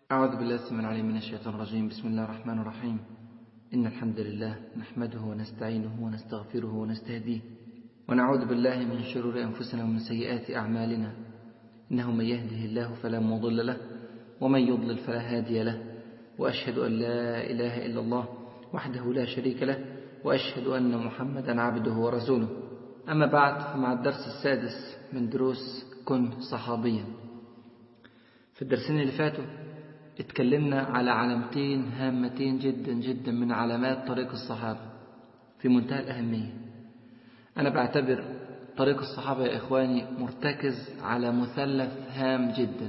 أعوذ بالله السميع العليم من الشيطان الرجيم. بسم الله الرحمن الرحيم. إن الحمد لله نحمده ونستعينه ونستغفره ونستهديه ونعوذ بالله من شرور أنفسنا ومن سيئات أعمالنا. إنه من يهده الله فلا مضل له ومن يضلل فلا هادي له، وأشهد أن لا إله إلا الله وحده لا شريك له، وأشهد أن محمدا عبده ورسوله. أما بعد، فمع الدرس السادس من دروس كن صحابيا. في الدرسين اللي فاتوا اتكلمنا على علامتين هامتين جدا جدا من علامات طريق الصحابة في منتهى الأهمية. أنا بعتبر طريق الصحابة يا إخواني مرتكز على مثلث هام جدا،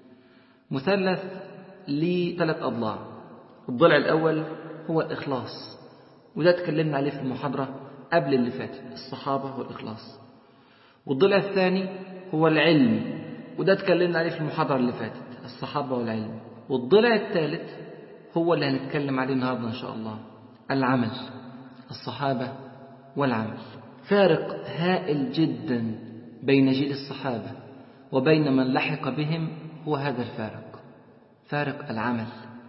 مثلث ليه 3 أضلاع. الضلع الأول هو الإخلاص، وده اتكلمنا عليه في المحاضرة قبل اللي فاتت، الصحابة والإخلاص. والضلع الثاني هو العلم، وده اتكلمنا عليه في المحاضرة اللي فاتت، الصحابة والعلم. والضلع الثالث هو اللي هنتكلم عليه النهاردة إن شاء الله، العمل، الصحابة والعمل. فارق هائل جدا بين جيل الصحابة وبين من لحق بهم هو هذا الفارق، فارق العمل.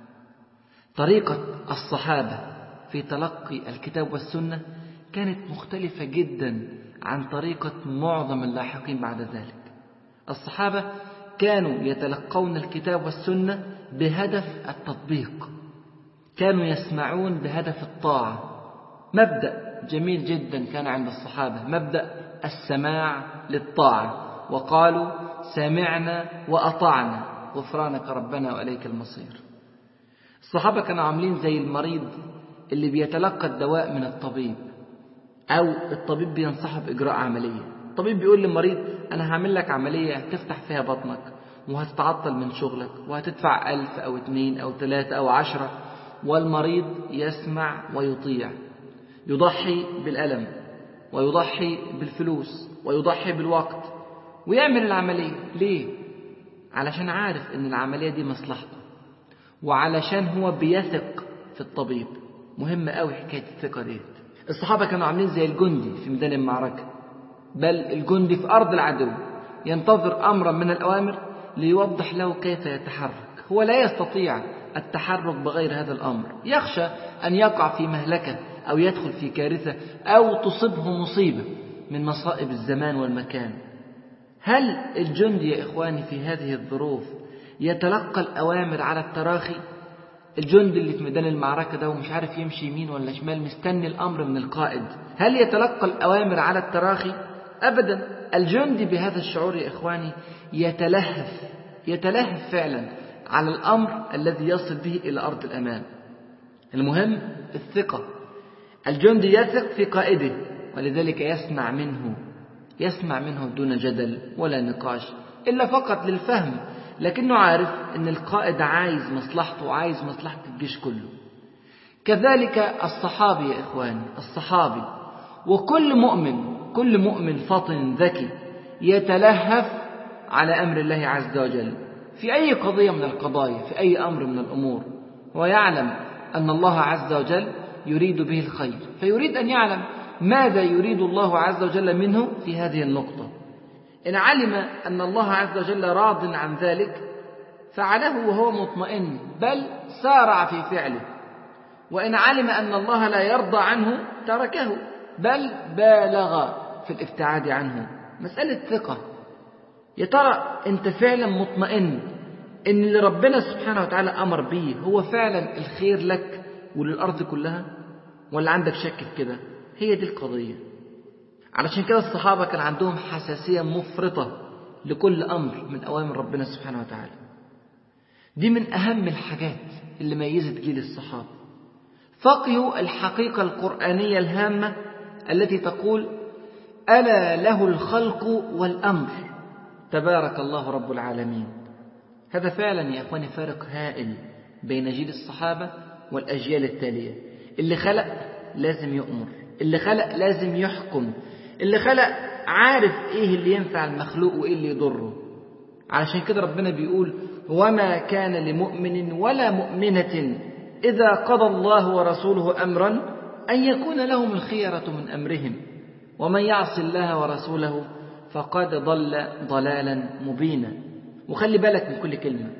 طريقة الصحابة في تلقي الكتاب والسنة كانت مختلفة جدا عن طريقة معظم اللاحقين بعد ذلك. الصحابة كانوا يتلقون الكتاب والسنة بهدف التطبيق، كانوا يسمعون بهدف الطاعة. مبدأ جميل جدا كان عند الصحابة، مبدأ السماع للطاعة، وقالوا سمعنا وأطعنا غفرانك ربنا وإليك المصير. الصحابة كانوا عاملين زي المريض اللي بيتلقى الدواء من الطبيب، أو الطبيب بينصحه بإجراء عملية. الطبيب بيقول للمريض أنا هعمل لك عملية تفتح فيها بطنك وهتتعطل من شغلك وهتدفع 1000 أو 2 أو 3 أو 10، والمريض يسمع ويطيع، يضحي بالألم ويضحي بالفلوس ويضحي بالوقت ويعمل العملية. ليه؟ علشان عارف إن العملية دي مصلحته، وعلشان هو بيثق في الطبيب. مهم قوي حكاية الثقة دي. الصحابة كانوا عاملين زي الجندي في ميدان المعركة، بل الجندي في أرض العدو ينتظر أمرا من الأوامر ليوضح له كيف يتحرك. هو لا يستطيع التحرك بغير هذا الأمر، يخشى أن يقع في مهلكة أو يدخل في كارثة أو تصيبه مصيبة من مصائب الزمان والمكان. هل الجندي يا إخواني في هذه الظروف يتلقى الأوامر على التراخي؟ الجندي اللي في ميدان المعركة ده ومش عارف يمشي يمين ولا شمال، مستني الأمر من القائد، هل يتلقى الأوامر على التراخي؟ أبدا. الجندي بهذا الشعور يا إخواني يتلهف فعلا على الأمر الذي يصل به إلى أرض الأمان. المهم الثقة. الجندي يثق في قائده، ولذلك يسمع منه دون جدل ولا نقاش، إلا فقط للفهم، لكنه عارف أن القائد عايز مصلحته وعايز مصلحة الجيش كله. كذلك الصحابي يا إخواني، الصحابي وكل مؤمن فاطن ذكي يتلهف على أمر الله عز وجل في أي قضية من القضايا، في أي أمر من الأمور، ويعلم أن الله عز وجل يريد به الخير، فيريد أن يعلم ماذا يريد الله عز وجل منه في هذه النقطة. إن علم أن الله عز وجل راض عن ذلك فعله وهو مطمئن، بل سارع في فعله. وإن علم أن الله لا يرضى عنه تركه، بل بالغ في الابتعاد عنه. مسألة ثقة. يا ترى أنت فعلا مطمئن إن اللي ربنا سبحانه وتعالى أمر به هو فعلا الخير لك وللأرض كلها، ولا عندك شك في كده؟ هي دي القضية. علشان كده الصحابة كان عندهم حساسية مفرطة لكل أمر من أوامر ربنا سبحانه وتعالى. دي من أهم الحاجات اللي ميزت جيل الصحابة. فقهوا الحقيقة القرآنية الهامة التي تقول ألا له الخلق والأمر تبارك الله رب العالمين. هذا فعلا يا أخواني فارق هائل بين جيل الصحابة والأجيال التالية. اللي خلق لازم يؤمر، اللي خلق لازم يحكم، اللي خلق عارف إيه اللي ينفع المخلوق وإيه اللي يضره. علشان كده ربنا بيقول وما كان لمؤمن ولا مؤمنة إذا قضى الله ورسوله أمرا أن يكون لهم الخيرة من أمرهم ومن يعص الله ورسوله فقد ضل ضلالا مبينا. وخلي بالك من كل كلمة.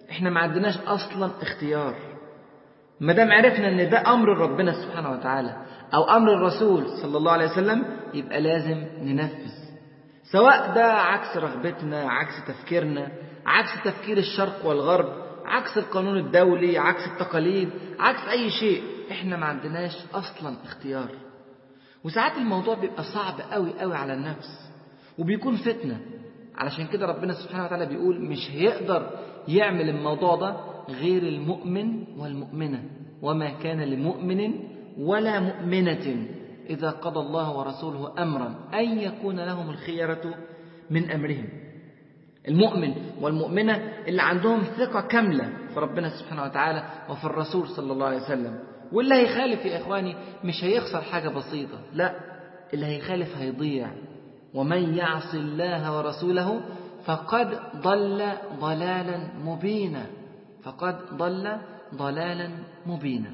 احنا ما عندناش أصلا اختيار. ما دام عرفنا ان ده أمر ربنا سبحانه وتعالى أو أمر الرسول صلى الله عليه وسلم، يبقى لازم ننفذ، سواء ده عكس رغبتنا، عكس تفكيرنا، عكس تفكير الشرق والغرب، عكس القانون الدولي، عكس التقاليد، عكس أي شيء. احنا ما عندناش أصلا اختيار. وساعات الموضوع بيبقى صعب قوي قوي على النفس، وبيكون فتنة. علشان كده ربنا سبحانه وتعالى بيقول مش هيقدر يعمل الموضوع ده غير المؤمن والمؤمنة، وما كان لمؤمن ولا مؤمنة إذا قضى الله ورسوله أمرا أن يكون لهم الخيرة من أمرهم. المؤمن والمؤمنة اللي عندهم ثقة كاملة في ربنا سبحانه وتعالى وفي الرسول صلى الله عليه وسلم. واللي هيخالف يا إخواني مش هيخسر حاجة بسيطة، لا، اللي هيخالف هيضيع. ومن يعص الله ورسوله فقد ضل ضلالا مبينا، فقد ضل ضلالا مبينا.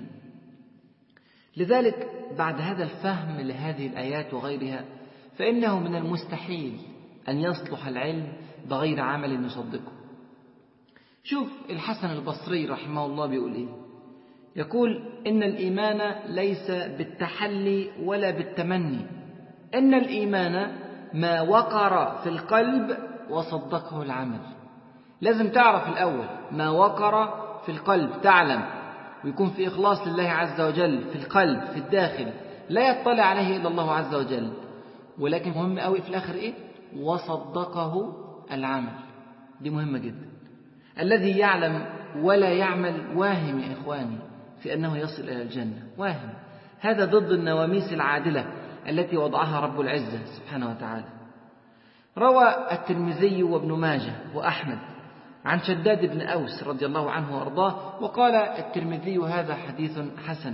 لذلك بعد هذا الفهم لهذه الآيات وغيرها، فإنه من المستحيل أن يصلح العلم بغير عمل يصدقه. شوف الحسن البصري رحمه الله بيقول إيه؟ يقول إن الإيمان ليس بالتحلي ولا بالتمني، إن الإيمان ما وقر في القلب وصدقه العمل. لازم تعرف الأول ما وقر في القلب، تعلم، ويكون في إخلاص لله عز وجل في القلب في الداخل، لا يطلع عليه إلا الله عز وجل. ولكن مهم قوي في الآخر إيه؟ وصدقه العمل. دي مهمة جدا. الذي يعلم ولا يعمل واهم يا إخواني في أنه يصل إلى الجنة، واهم. هذا ضد النواميس العادلة التي وضعها رب العزة سبحانه وتعالى. روى الترمذي وابن ماجه وأحمد عن شداد بن أوس رضي الله عنه وأرضاه، وقال الترمذي هذا حديث حسن.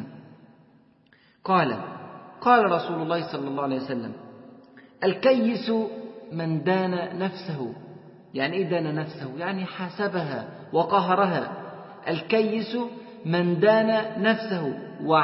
قال رسول الله صلى الله عليه وسلم: الكيس من دان نفسه. يعني إيه دان نفسه؟ يعني حاسبها وقهرها. الكيس من دان نفسه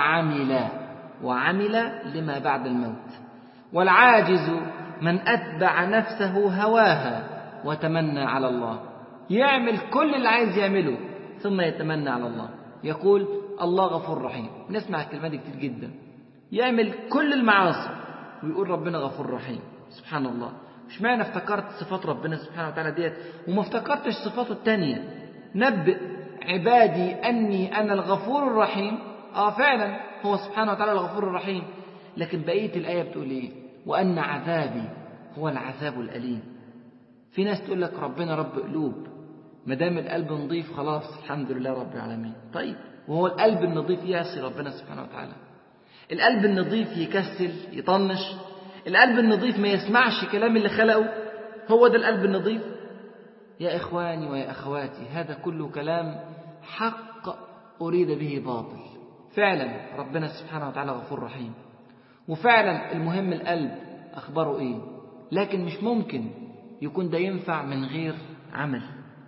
وعمل لما بعد الموت. والعاجز من أتبع نفسه هواها وتمنى على الله. يعمل كل اللي عايز يعمله ثم يتمنى على الله، يقول الله غفور رحيم. نسمع الكلمة دي كتير جدا. يعمل كل المعاصي ويقول ربنا غفور رحيم. سبحان الله. مش معنى افتكرت صفات ربنا سبحانه وتعالى ديت وما افتكرتش صفاته التانية؟ نبئ عبادي أني أنا الغفور الرحيم. فعلا هو سبحانه وتعالى الغفور الرحيم، لكن بقية الآية بتقول إيه؟ وأن عذابي هو العذاب الأليم. في ناس تقول لك ربنا رب قلوب، ما دام القلب نظيف خلاص الحمد لله رب العالمين. طيب وهو القلب النظيف يعصي ربنا سبحانه وتعالى؟ القلب النظيف يكسل يطنش؟ القلب النظيف ما يسمعش كلام اللي خلقه؟ هو ده القلب النظيف؟ يا إخواني ويا أخواتي، هذا كله كلام حق أريد به باطل. فعلا ربنا سبحانه وتعالى غفور رحيم، وفعلا المهم القلب أخباره إيه، لكن مش ممكن يكون ده ينفع من غير عمل.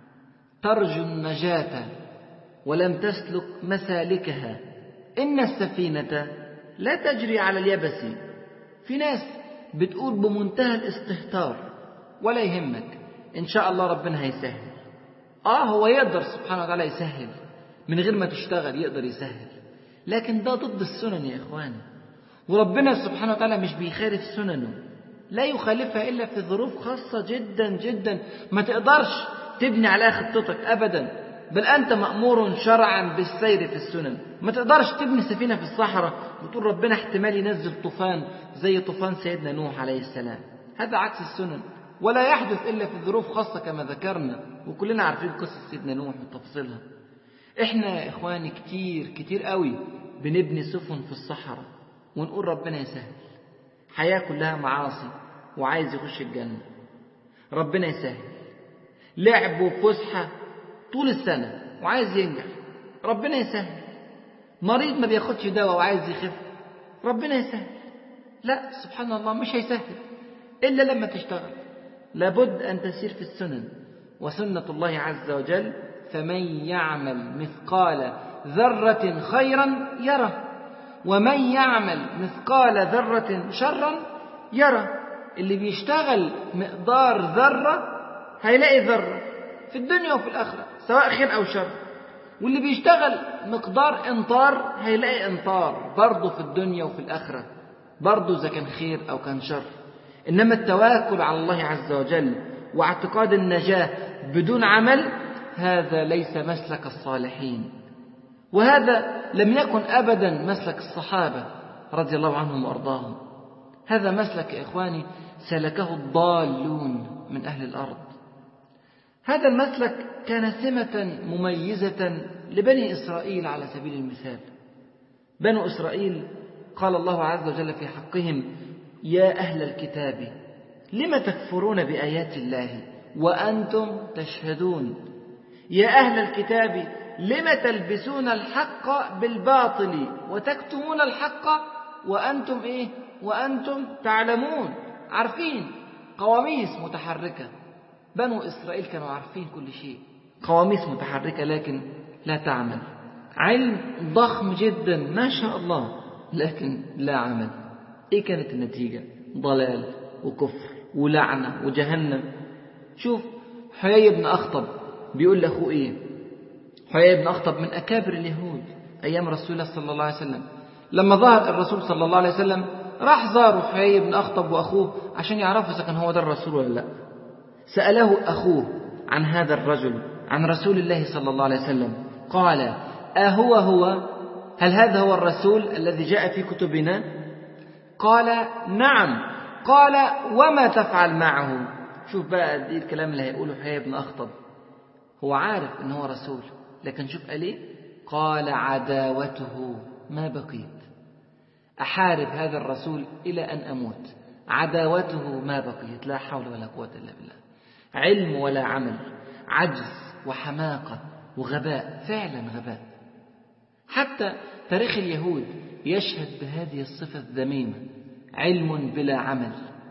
ترجو النجاة ولم تسلك مسالكها، إن السفينة لا تجري على اليبس. في ناس بتقول بمنتهى الاستهتار ولا يهمك إن شاء الله ربنا هيسهل. هو يقدر سبحانه وتعالى يسهل من غير ما تشتغل، يقدر يسهل، لكن ده ضد السنن يا إخواني. وربنا سبحانه وتعالى مش بيخالف سننه، لا يخالفها إلا في ظروف خاصة جدا جدا ما تقدرش تبني عليها خطتك أبدا، بل أنت مأمور شرعا بالسير في السنن. ما تقدرش تبني سفينة في الصحراء وتقول ربنا احتمال ينزل طوفان زي طوفان سيدنا نوح عليه السلام. هذا عكس السنن، ولا يحدث إلا في ظروف خاصة كما ذكرنا، وكلنا عارفين قصة سيدنا نوح وتفاصيلها. إحنا يا إخواني كتير قوي بنبني سفن في الصحراء ونقول ربنا يسهل. حياة كلها معاصي وعايز يخش الجنة، ربنا يسهل. لعب وفسحة طول السنة وعايز ينجح، ربنا يسهل. مريض ما بياخدش دواء وعايز يخف، ربنا يسهل. لا، سبحان الله مش هيسهل إلا لما تشتغل. لابد أن تسير في السنن، وسنة الله عز وجل فمن يعمل مثقال ذرة خيرا يره ومن يعمل مثقال ذرة شرا يره. اللي بيشتغل مقدار ذرة هيلاقي ذرة في الدنيا وفي الآخرة. سواء خير أو شر. واللي بيشتغل مقدار إنطار هيلاقي إنطار برضه في الدنيا وفي الآخرة، برضه إذا كان خير أو كان شر. إنما التواكل على الله عز وجل واعتقاد النجاة بدون عمل، هذا ليس مسلك الصالحين، وهذا لم يكن أبدا مسلك الصحابة رضي الله عنهم وأرضاهم. هذا مسلك يا إخواني سلكه الضالون من أهل الأرض. هذا المسلك كان سمة مميزة لبني إسرائيل على سبيل المثال. بنو إسرائيل قال الله عز وجل في حقهم: يا أهل الكتاب لم تكفرون بآيات الله وأنتم تشهدون. يا أهل الكتاب لم تلبسون الحق بالباطل وتكتمون الحق وأنتم وأنتم تعلمون. عارفين، قواميس متحركة. بنو إسرائيل كانوا عارفين كل شيء، قواميس متحركة لكن لا تعمل، علم ضخم جدا ما شاء الله لكن لا عمل. إيه كانت النتيجة؟ ضلال وكفر ولعنة وجهنم. شوف حيي بن أخطب بيقول لأخوه إيه. حيي بن أخطب من أكابر اليهود أيام رسول الله صلى الله عليه وسلم. لما ظهر الرسول صلى الله عليه وسلم راح زاروا حيي بن أخطب وأخوه عشان يعرفوا إذا كان هو ده الرسول ولا لا. سأله أخوه عن هذا الرجل، عن رسول الله صلى الله عليه وسلم، قال: هو هل هذا هو الرسول الذي جاء في كتبنا؟ قال: نعم. قال: وما تفعل معه؟ شوف بقى دي الكلام اللي هيقوله حيي بن أخطب. هو عارف إن هو رسول، لكن شوف قال إيه؟ قال: عداوته ما بقيت، أحارب هذا الرسول إلى أن أموت. عداوته ما بقيت، لا حول ولا قوة إلا بالله. علم ولا عمل، عجز وحماقة وغباء، فعلا غباء. حتى تاريخ اليهود يشهد بهذه الصفة الذميمة، علم بلا عمل.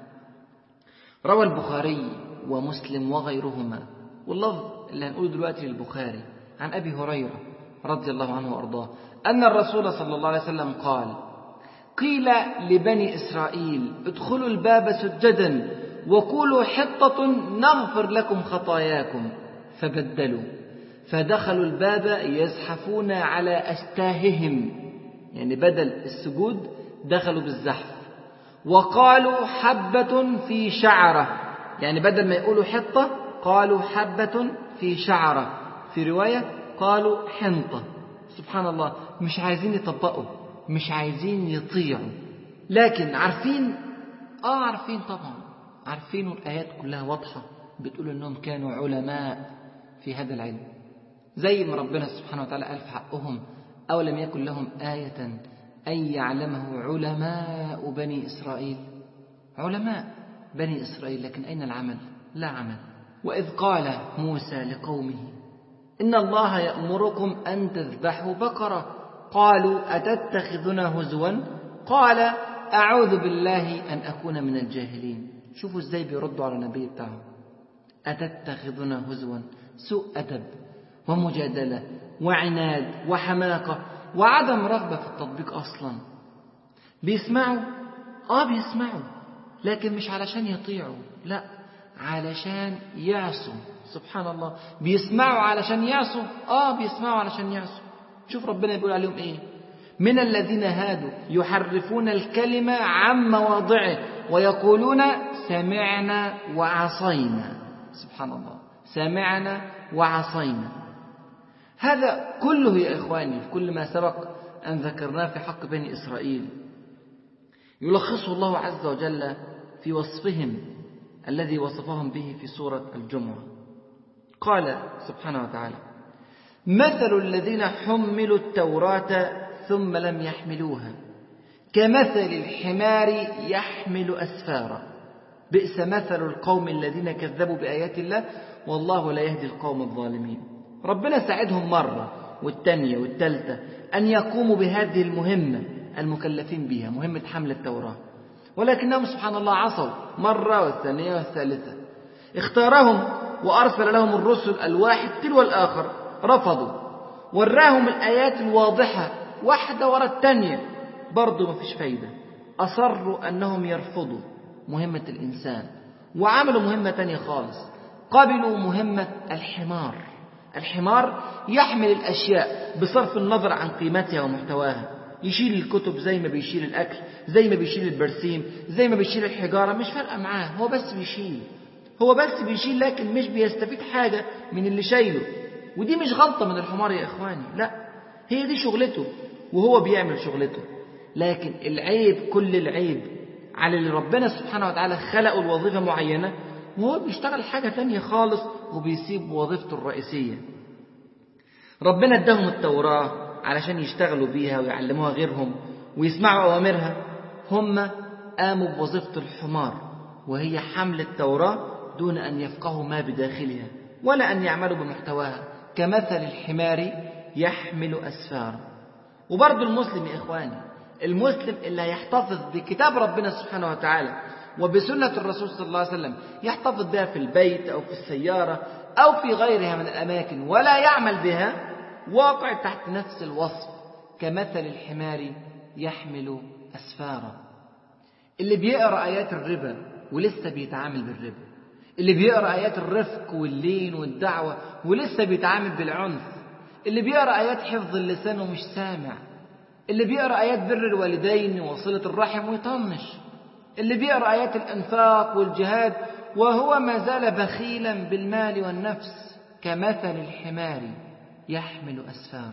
روى البخاري ومسلم وغيرهما، واللفظ اللي هنقوله دلوقتي للبخاري، عن أبي هريرة رضي الله عنه وأرضاه أن الرسول صلى الله عليه وسلم قال: قيل لبني إسرائيل ادخلوا الباب سجدا وقولوا حطة نغفر لكم خطاياكم، فبدلوا فدخلوا الباب يزحفون على أستاههم، يعني بدل السجود دخلوا بالزحف. وقالوا حبة في شعرة، يعني بدل ما يقولوا حطة قالوا حبة في شعرة، في رواية قالوا حنطة. سبحان الله، مش عايزين يطبقوا، مش عايزين يطيعوا، لكن عارفين عارفين طبعا، عارفين الآيات كلها واضحة بتقول أنهم كانوا علماء في هذا العلم، زي ما ربنا سبحانه وتعالى قال في حقهم: أولم يكن لهم آية أن يعلمه علماء بني إسرائيل. علماء بني إسرائيل، لكن أين العمل؟ لا عمل. وإذ قال موسى لقومه: إن الله يأمركم أن تذبحوا بقرة، قالوا أتتخذنا هزوا؟ قال: أعوذ بالله أن أكون من الجاهلين. شوفوا إزاي بيردوا على النبي بتاعهم: أتتخذنا هزوا، سوء أدب ومجادلة وعناد وحماقة وعدم رغبة في التطبيق أصلا. بيسمعوا بيسمعوا، لكن مش علشان يطيعوا، لا، علشان يعصوا. سبحان الله، بيسمعوا علشان يعصوا، بيسمعوا علشان يعصوا. شوف ربنا بيقول عليهم إيه: من الذين هادوا يحرفون الكلمة عن مواضعه ويقولون سمعنا وعصينا. سبحان الله، سمعنا وعصينا. هذا كله يا إخواني في كل ما سبق أن ذكرناه في حق بني إسرائيل يلخصه الله عز وجل في وصفهم الذي وصفهم به في سورة الجمعة. قال سبحانه وتعالى: مثل الذين حملوا التوراة ثم لم يحملوها كمثل الحمار يحمل أسفارا، بئس مثل القوم الذين كذبوا بآيات الله والله لا يهدي القوم الظالمين. ربنا ساعدهم مرة والتانية والتالتة أن يقوموا بهذه المهمة المكلفين بها، مهمة حمل التوراة، ولكنهم سبحان الله عصوا مرة والثانية والثالثة. اختارهم وأرسل لهم الرسل الواحد تلو الآخر، رفضوا. وراهم الآيات الواضحة واحدة ورا التانية، برضو ما فيش فايدة. أصروا أنهم يرفضوا مهمة الإنسان وعملوا مهمة تانية خالص، قبلوا مهمة الحمار الحمار يحمل الأشياء بصرف النظر عن قيمتها ومحتواها، يشيل الكتب زي ما بيشيل الأكل، زي ما بيشيل البرسيم، زي ما بيشيل الحجارة، مش فارقة معاه، هو بس بيشيل لكن مش بيستفيد حاجة من اللي شايله. ودي مش غلطة من الحمار يا إخواني، لا، هي دي شغلته وهو بيعمل شغلته. لكن العيب، كل العيب على اللي ربنا سبحانه وتعالى خلقه الوظيفة معينة وهو بيشتغل حاجة تانية خالص وبيسيب وظيفته الرئيسية. ربنا اداهم التوراة علشان يشتغلوا بيها ويعلموها غيرهم ويسمعوا أوامرها، هم قاموا بوظيفة الحمار وهي حمل التوراة دون أن يفقهوا ما بداخلها ولا أن يعملوا بمحتواها، كمثل الحمار يحمل أسفارا. وبرضو المسلم يا إخواني، المسلم اللي هيحتفظ بكتاب ربنا سبحانه وتعالى وبسنة الرسول صلى الله عليه وسلم، يحتفظ بها في البيت أو في السيارة أو في غيرها من الأماكن ولا يعمل بها، واقع تحت نفس الوصف، كمثل الحمار يحمل أسفارا. اللي بيقرأ آيات الربا ولسه بيتعامل بالربا، اللي بيقرأ آيات الرفق واللين والدعوة ولسه بيتعامل بالعنف، اللي بيقرأ آيات حفظ اللسان ومش سامع، اللي بيقرأ آيات بر الوالدين وصلة الرحم ويطنش، اللي بيقرأ آيات الإنفاق والجهاد وهو ما زال بخيلا بالمال والنفس، كمثل الحمار يحمل أسفارا.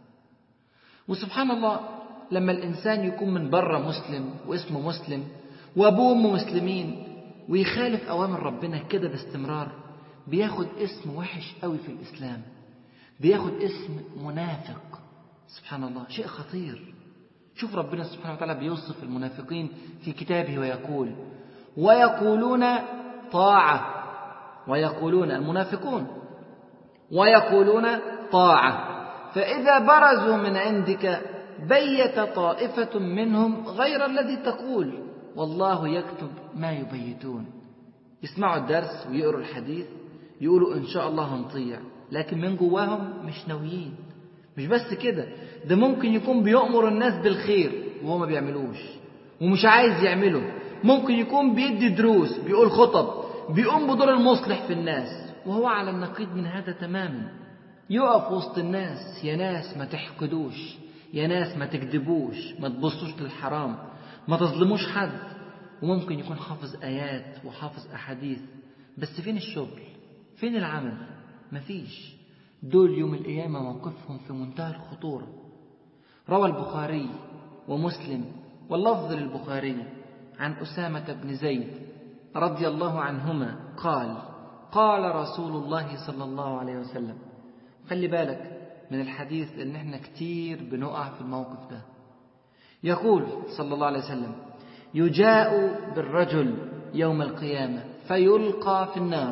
وسبحان الله، لما الإنسان يكون من بره مسلم واسمه مسلم وأبوه وأمه مسلمين ويخالف أوامر ربنا كده باستمرار، بياخد اسم وحش قوي في الإسلام، بياخد اسم منافق. سبحان الله، شيء خطير. شوف ربنا سبحانه وتعالى بيوصف المنافقين في كتابه ويقولون طاعة، ويقولون المنافقون ويقولون طاعة، فإذا برزوا من عندك بيت طائفة منهم غير الذي تقول والله يكتب ما يبيتون. يسمعوا الدرس ويقروا الحديث يقولوا إن شاء الله هنطيع، لكن من جواهم مش ناويين. مش بس كده، ده ممكن يكون بيأمر الناس بالخير وهو ما بيعملوش ومش عايز يعمله، ممكن يكون بيدي دروس، بيقول خطب، بيقوم بدور المصلح في الناس وهو على النقيض من هذا تماما. يقف وسط الناس، يا ناس ما تحقدوش، يا ناس ما تكذبوش، ما تبصوش للحرام، ما تظلموش حد. وممكن يكون حافظ آيات وحافظ أحاديث، بس فين الشغل؟ فين العمل؟ مفيش. دول يوم القيامة موقفهم في منتهى الخطورة. روى البخاري ومسلم واللفظ للبخاري عن أسامة بن زيد رضي الله عنهما قال رسول الله صلى الله عليه وسلم. خلي بالك من الحديث لأن احنا كتير بنقع في الموقف ده. يقول صلى الله عليه وسلم: يجاء بالرجل يوم القيامة فيلقى في النار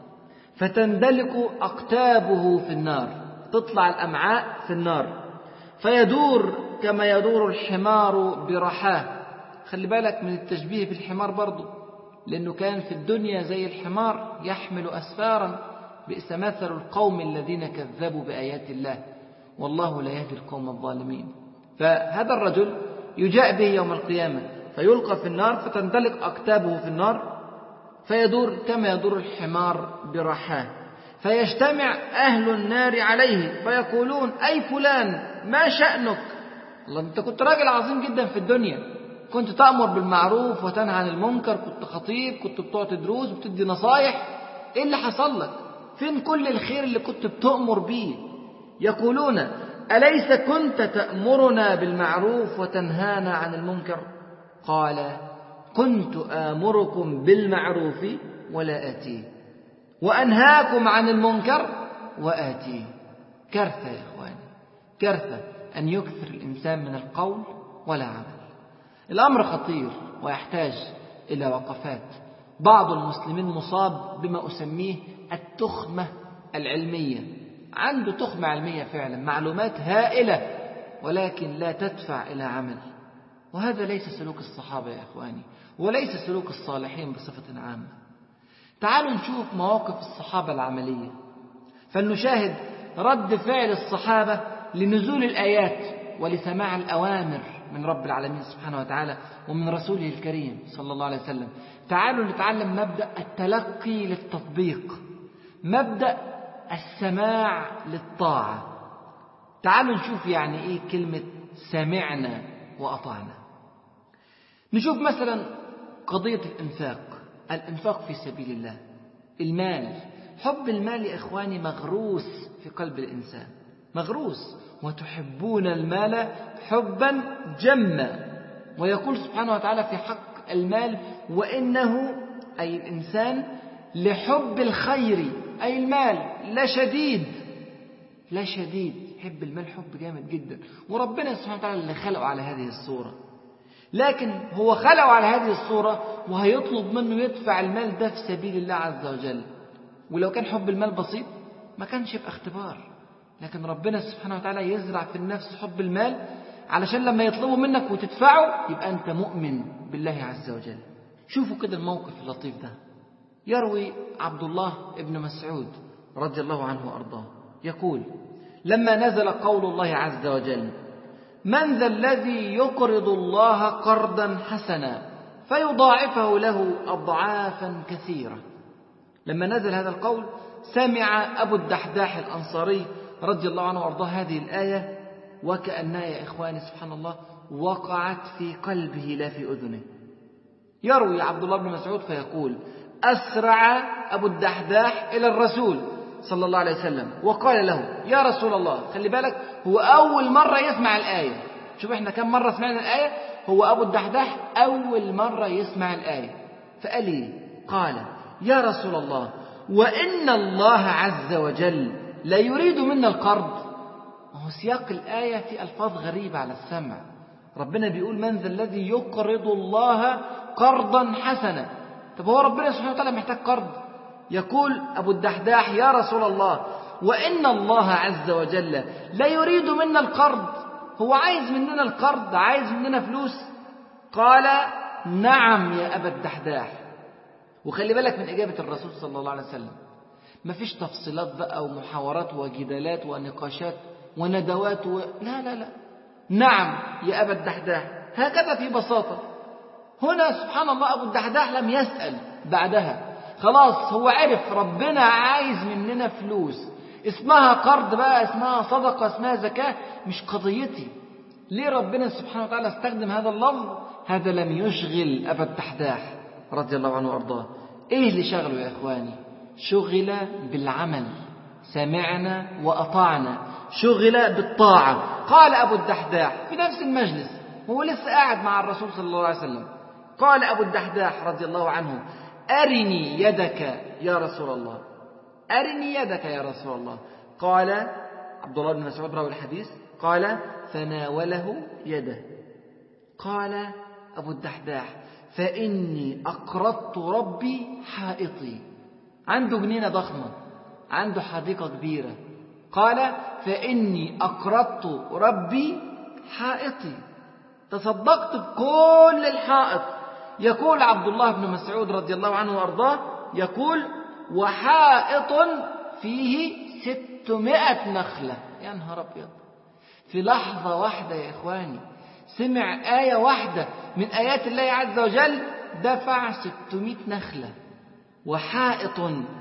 فتندلق أقتابه في النار، تطلع الأمعاء في النار، فيدور كما يدور الحمار برحاه. خلي بالك من التشبيه بالحمار برضو، لأنه كان في الدنيا زي الحمار يحمل أسفارا. بئس مثل القوم الذين كذبوا بآيات الله والله لا يهدي القوم الظالمين. فهذا الرجل يجاء به يوم القيامة فيلقى في النار فتندلق أقتابه في النار، فيدور كما يدور الحمار برحاه، فيجتمع أهل النار عليه فيقولون: أي فلان ما شأنك؟ الله، أنت كنت راجل عظيم جدا في الدنيا، كنت تأمر بالمعروف وتنهى عن المنكر، كنت خطيب، كنت بتعطي دروس وبتدي نصايح، إيه اللي حصل لك؟ فين كل الخير اللي كنت بتأمر بيه؟ يقولون: أليس كنت تأمرنا بالمعروف وتنهانا عن المنكر؟ قال: كنت آمركم بالمعروف ولا آتيه، وأنهاكم عن المنكر وآتيه. كارثة يا إخواني، كارثة أن يكثر الإنسان من القول ولا عمل. الأمر خطير ويحتاج إلى وقفات. بعض المسلمين مصاب بما أسميه التخمة العلمية، عنده تخمة علمية فعلا، معلومات هائلة ولكن لا تدفع إلى عمل. وهذا ليس سلوك الصحابة يا إخواني، وليس سلوك الصالحين بصفة عامة. تعالوا نشوف مواقف الصحابة العملية، فلنشاهد رد فعل الصحابة لنزول الآيات ولسماع الأوامر من رب العالمين سبحانه وتعالى ومن رسوله الكريم صلى الله عليه وسلم. تعالوا نتعلم مبدأ التلقي للتطبيق، مبدأ السماع للطاعة. تعالوا نشوف يعني إيه كلمة سمعنا وأطعنا. نشوف مثلا قضية الإنفاق في سبيل الله، المال. حب المال يا إخواني مغروس في قلب الإنسان، مغروس. وتحبون المال حبا جما. ويقول سبحانه وتعالى في حق المال: وإنه أي الإنسان لحب الخير أي المال لا شديد. يحب المال حب جامد جدا. وربنا سبحانه وتعالى اللي خلقه على هذه الصورة، لكن هو خلقه على هذه الصورة وهيطلب منه يدفع المال ده في سبيل الله عز وجل. ولو كان حب المال بسيط ما كانش يبقى اختبار، لكن ربنا سبحانه وتعالى يزرع في النفس حب المال علشان لما يطلبه منك وتدفعه يبقى أنت مؤمن بالله عز وجل. شوفوا كده الموقف اللطيف ده. يروي عبد الله ابن مسعود رضي الله عنه وأرضاه يقول: لما نزل قول الله عز وجل: من ذا الذي يقرض الله قرضا حسنا فيضاعفه له أضعافا كثيرة. لما نزل هذا القول سمع أبو الدحداح الأنصاري رضي الله عنه وأرضاه هذه الآية، وكأنها يا إخواني سبحان الله وقعت في قلبه لا في أذنه. يروي عبد الله بن مسعود فيقول: أسرع أبو الدحداح إلى الرسول صلى الله عليه وسلم وقال له: يا رسول الله. خلي بالك، هو أول مرة يسمع الآية. شوف احنا كم مرة سمعنا الآية، هو أبو الدحداح أول مرة يسمع الآية. فقال لي: قال: يا رسول الله، وإن الله عز وجل لا يريد منا القرض. وهو سياق الآية في ألفاظ غريبة على السمع. ربنا بيقول: من ذا الذي يقرض الله قرضا حسنا. طب هو ربنا سبحانه وتعالى محتاج قرض؟ يقول أبو الدحداح: يا رسول الله، وإن الله عز وجل لا يريد منا القرض. هو عايز مننا القرض، عايز مننا فلوس؟ قال: نعم يا أبا الدحداح. وخلي بالك من إجابة الرسول صلى الله عليه وسلم، ما فيش تفصيلات بقى ومحاورات وجدالات ونقاشات وندوات لا لا لا. نعم يا أبا الدحداح، هكذا في بساطة. هنا سبحان الله أبو الدحداح لم يسأل بعدها، خلاص هو عرف ربنا عايز مننا فلوس. اسمها قرض بقى، اسمها صدقة، اسمها زكاة، مش قضيتي. ليه ربنا سبحانه وتعالى استخدم هذا اللفظ؟ هذا لم يشغل أبا الدحداح رضي الله عنه وأرضاه. إيه اللي شغله يا إخواني؟ شغل بالعمل، سمعنا وأطعنا، شغل بالطاعة. قال أبو الدحداح في نفس المجلس، هو لسه قاعد مع الرسول صلى الله عليه وسلم، قال أبو الدحداح رضي الله عنه: أرني يدك يا رسول الله، أرني يدك يا رسول الله. قال عبد الله بن مسعود راوي الحديث، قال: فناوله يده. قال أبو الدحداح: فإني أقرضت ربي حائطي. عنده جنينة ضخمة، عنده حديقة كبيرة. قال: فإني أقرضت ربي حائطي، تصدقت بكل الحائط. يقول عبد الله بن مسعود رضي الله عنه وأرضاه، يقول: وحائط فيه 600 نخلة. يا نهار أبيض! في لحظة واحدة يا إخواني سمع آية واحدة من آيات الله عز وجل دفع 600 نخلة. وحائط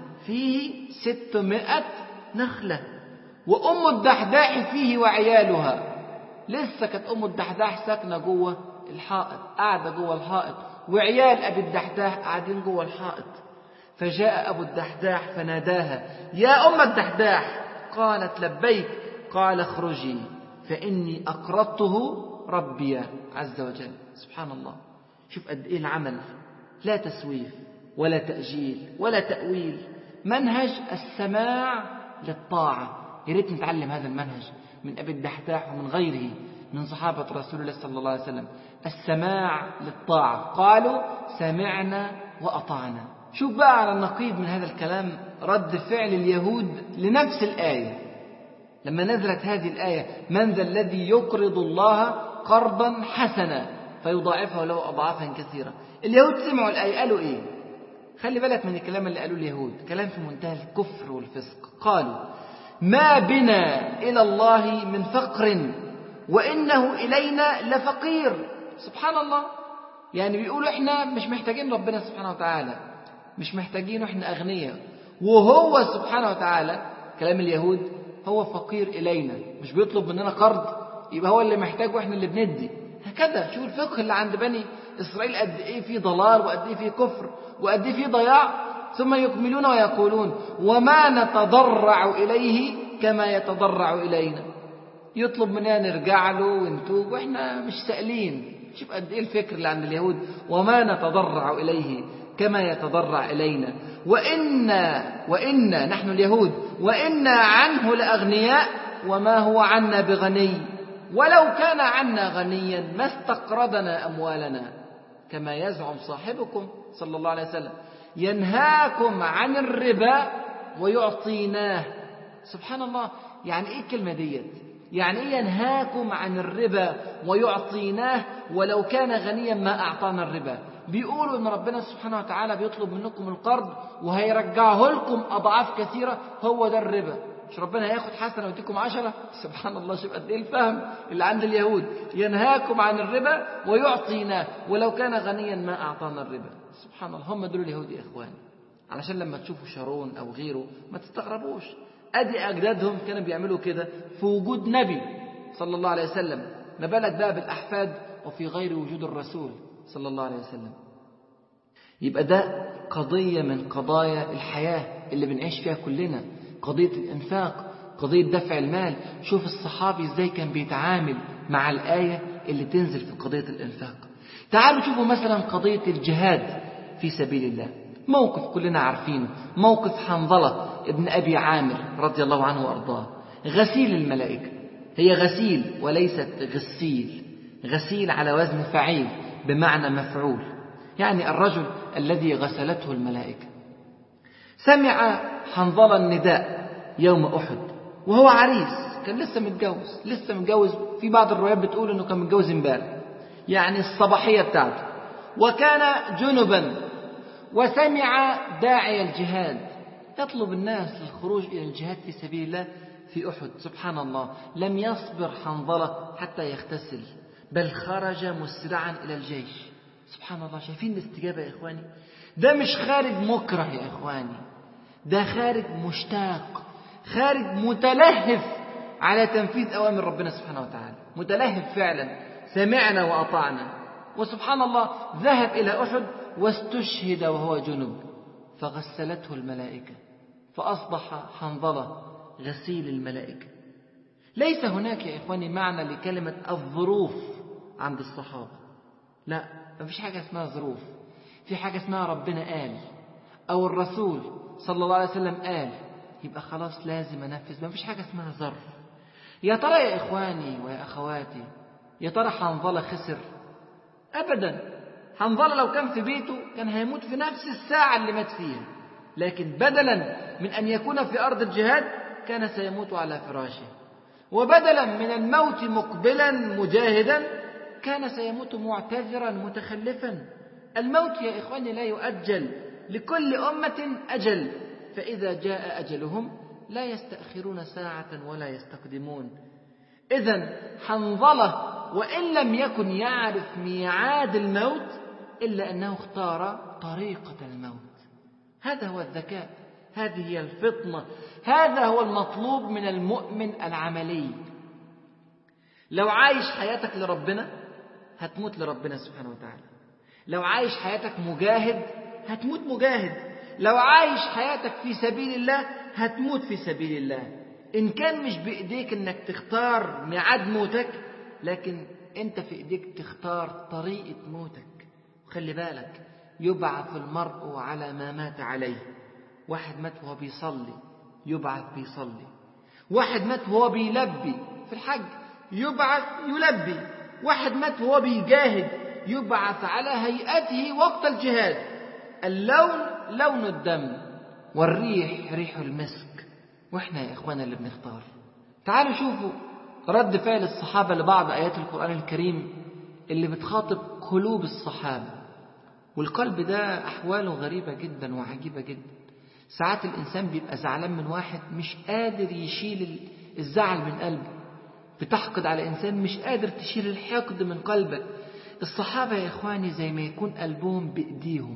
فيه 600 نخلة. وأم الدحداح فيه وعيالها. لسه كانت أم الدحداح ساكنة جوه الحائط، قاعدة جوه الحائط، وعيال أبي الدحداح قاعدين جوه الحائط. فجاء أبو الدحداح فناداها: يا أم الدحداح. قالت: لبيك. قال: اخرجي فإني أقرضته ربي عز وجل. سبحان الله، شوف قد إيه العمل، لا تسويف ولا تأجيل ولا تأويل، منهج السماع للطاعة. يا ريت نتعلم هذا المنهج من أبي الدحداح ومن غيره من صحابة رسول الله صلى الله عليه وسلم. السماع للطاعة، قالوا: سمعنا وأطعنا. شوف بقى على النقيض من هذا الكلام رد فعل اليهود لنفس الآية. لما نزلت هذه الآية: من ذا الذي يقرض الله قرضا حسنا فيضاعفه له أضعافا كثيرة، اليهود سمعوا الآية قالوا إيه؟ خلي بالك من الكلام اللي قالوه اليهود، كلام في منتهى الكفر والفسق. قالوا: ما بنا إلى الله من فقر وإنه إلينا لفقير. سبحان الله، يعني بيقولوا إحنا مش محتاجين ربنا سبحانه وتعالى، مش محتاجين، إحنا أغنياء، وهو سبحانه وتعالى كلام اليهود هو فقير إلينا، مش بيطلب مننا قرض يبقى هو اللي محتاج وإحنا اللي بندي. هكذا شوف الفقه اللي عند بني إسرائيل قد إيه فيه ضلال وقد إيه فيه كفر وقد إيه فيه ضياع، ثم يكملون ويقولون وما نتضرع إليه كما يتضرع إلينا. يطلب مننا نرجع له ونتوب وإحنا مش سائلين. شوف قد إيه الفكر اللي عند اليهود، وما نتضرع إليه كما يتضرع إلينا وإنا نحن اليهود وإنا عنه لأغنياء وما هو عنا بغني ولو كان عنا غنيا ما استقرضنا أموالنا كما يزعم صاحبكم صلى الله عليه وسلم ينهاكم عن الربا ويعطيناه. سبحان الله، يعني إيه الكلمة ديت؟ يعني إيه ينهاكم عن الربا ويعطيناه ولو كان غنيا ما أعطانا الربا؟ بيقولوا إن ربنا سبحانه وتعالى بيطلب منكم القرض وهيرجعه لكم أضعاف كثيرة، هو ده الربا. مش ربنا هياخد حسنة ويديكم 10؟ سبحان الله، شوف قد إيه الفهم اللي عند اليهود. ينهاكم عن الربا ويعطيناه ولو كان غنيا ما أعطانا الربا. سبحان الله، هم دول اليهود يا إخواني. علشان لما تشوفوا شارون أو غيره ما تستغربوش، أدي أجدادهم كانوا بيعملوا كده في وجود نبي صلى الله عليه وسلم، ما بالك بقى بالأحفاد وفي غير وجود الرسول صلى الله عليه وسلم. يبقى ده قضية من قضايا الحياة اللي بنعيش فيها كلنا، قضية الإنفاق، قضية دفع المال. شوف الصحابي إزاي كان بيتعامل مع الآية اللي تنزل في قضية الإنفاق. تعالوا شوفوا مثلا قضية الجهاد في سبيل الله، موقف كلنا عارفينه، موقف حنظلة ابن أبي عامر رضي الله عنه وأرضاه، غسيل الملائكة. هي غسيل وليست غسيل، غسيل على وزن فعيل بمعنى مفعول، يعني الرجل الذي غسلته الملائكة. سمع حنظلة النداء يوم أحد وهو عريس، كان لسه متجوز. في بعض الروايات بتقول أنه كان متجوز امبارح، يعني الصباحية بتاعته، وكان جنبا وسمع داعي الجهاد يطلب الناس للخروج إلى الجهاد في سبيل الله في أحد. سبحان الله، لم يصبر حنظلة حتى يغتسل، بل خرج مسرعا إلى الجيش. سبحان الله، شايفين الاستجابة يا إخواني؟ ده مش خارج مكره يا إخواني، ده خارج مشتاق، خارج متلهف على تنفيذ أوامر ربنا سبحانه وتعالى، متلهف فعلا، سمعنا وأطعنا. وسبحان الله، ذهب إلى أحد واستشهد وهو جنب، فغسلته الملائكة، فأصبح حنظلة غسيل الملائكة. ليس هناك يا إخواني معنى لكلمة الظروف عند الصحابة، لا، ما فيش حاجة اسمها ظروف، في حاجة اسمها ربنا قال أو الرسول صلى الله عليه وسلم قال، يبقى خلاص لازم أنفذ، ما فيش حاجة اسمها ظرف. يا ترى يا إخواني ويا أخواتي، يا ترى حنظلة خسر؟ أبدا. حنظلة لو كان في بيته كان هيموت في نفس الساعة اللي مات فيها، لكن بدلا من أن يكون في أرض الجهاد كان سيموت على فراشه، وبدلا من الموت مقبلا مجاهدا كان سيموت معتذرا متخلفا. الموت يا إخواني لا يؤجل، لكل أمة أجل، فإذا جاء أجلهم لا يستأخرون ساعة ولا يستقدمون. إذن حنظلة وإن لم يكن يعرف ميعاد الموت إلا أنه اختار طريقة الموت. هذا هو الذكاء، هذه هي الفطنة، هذا هو المطلوب من المؤمن العملي. لو عايش حياتك لربنا هتموت لربنا سبحانه وتعالى، لو عايش حياتك مجاهد هتموت مجاهد، لو عايش حياتك في سبيل الله هتموت في سبيل الله. إن كان مش بإيديك إنك تختار ميعاد موتك، لكن أنت في إيديك تختار طريقة موتك. وخلي بالك، يبعث المرء على ما مات عليه. واحد مات وهو بيصلي يبعث بيصلي، واحد مات وهو بيلبي في الحج يبعث يلبي، واحد مات وهو بيجاهد يبعث على هيئته وقت الجهاد. اللون لون الدم والريح ريح المسك، وإحنا يا إخوانا اللي بنختار. تعالوا شوفوا رد فعل الصحابة لبعض آيات القرآن الكريم اللي بتخاطب قلوب الصحابة. والقلب ده أحواله غريبة جدا وعجيبة جدا. ساعات الإنسان بيبقى زعلان من واحد مش قادر يشيل الزعل من قلبه، بتحقد على إنسان مش قادر تشيل الحقد من قلبك. الصحابة يا إخواني زي ما يكون قلبهم بإيديهم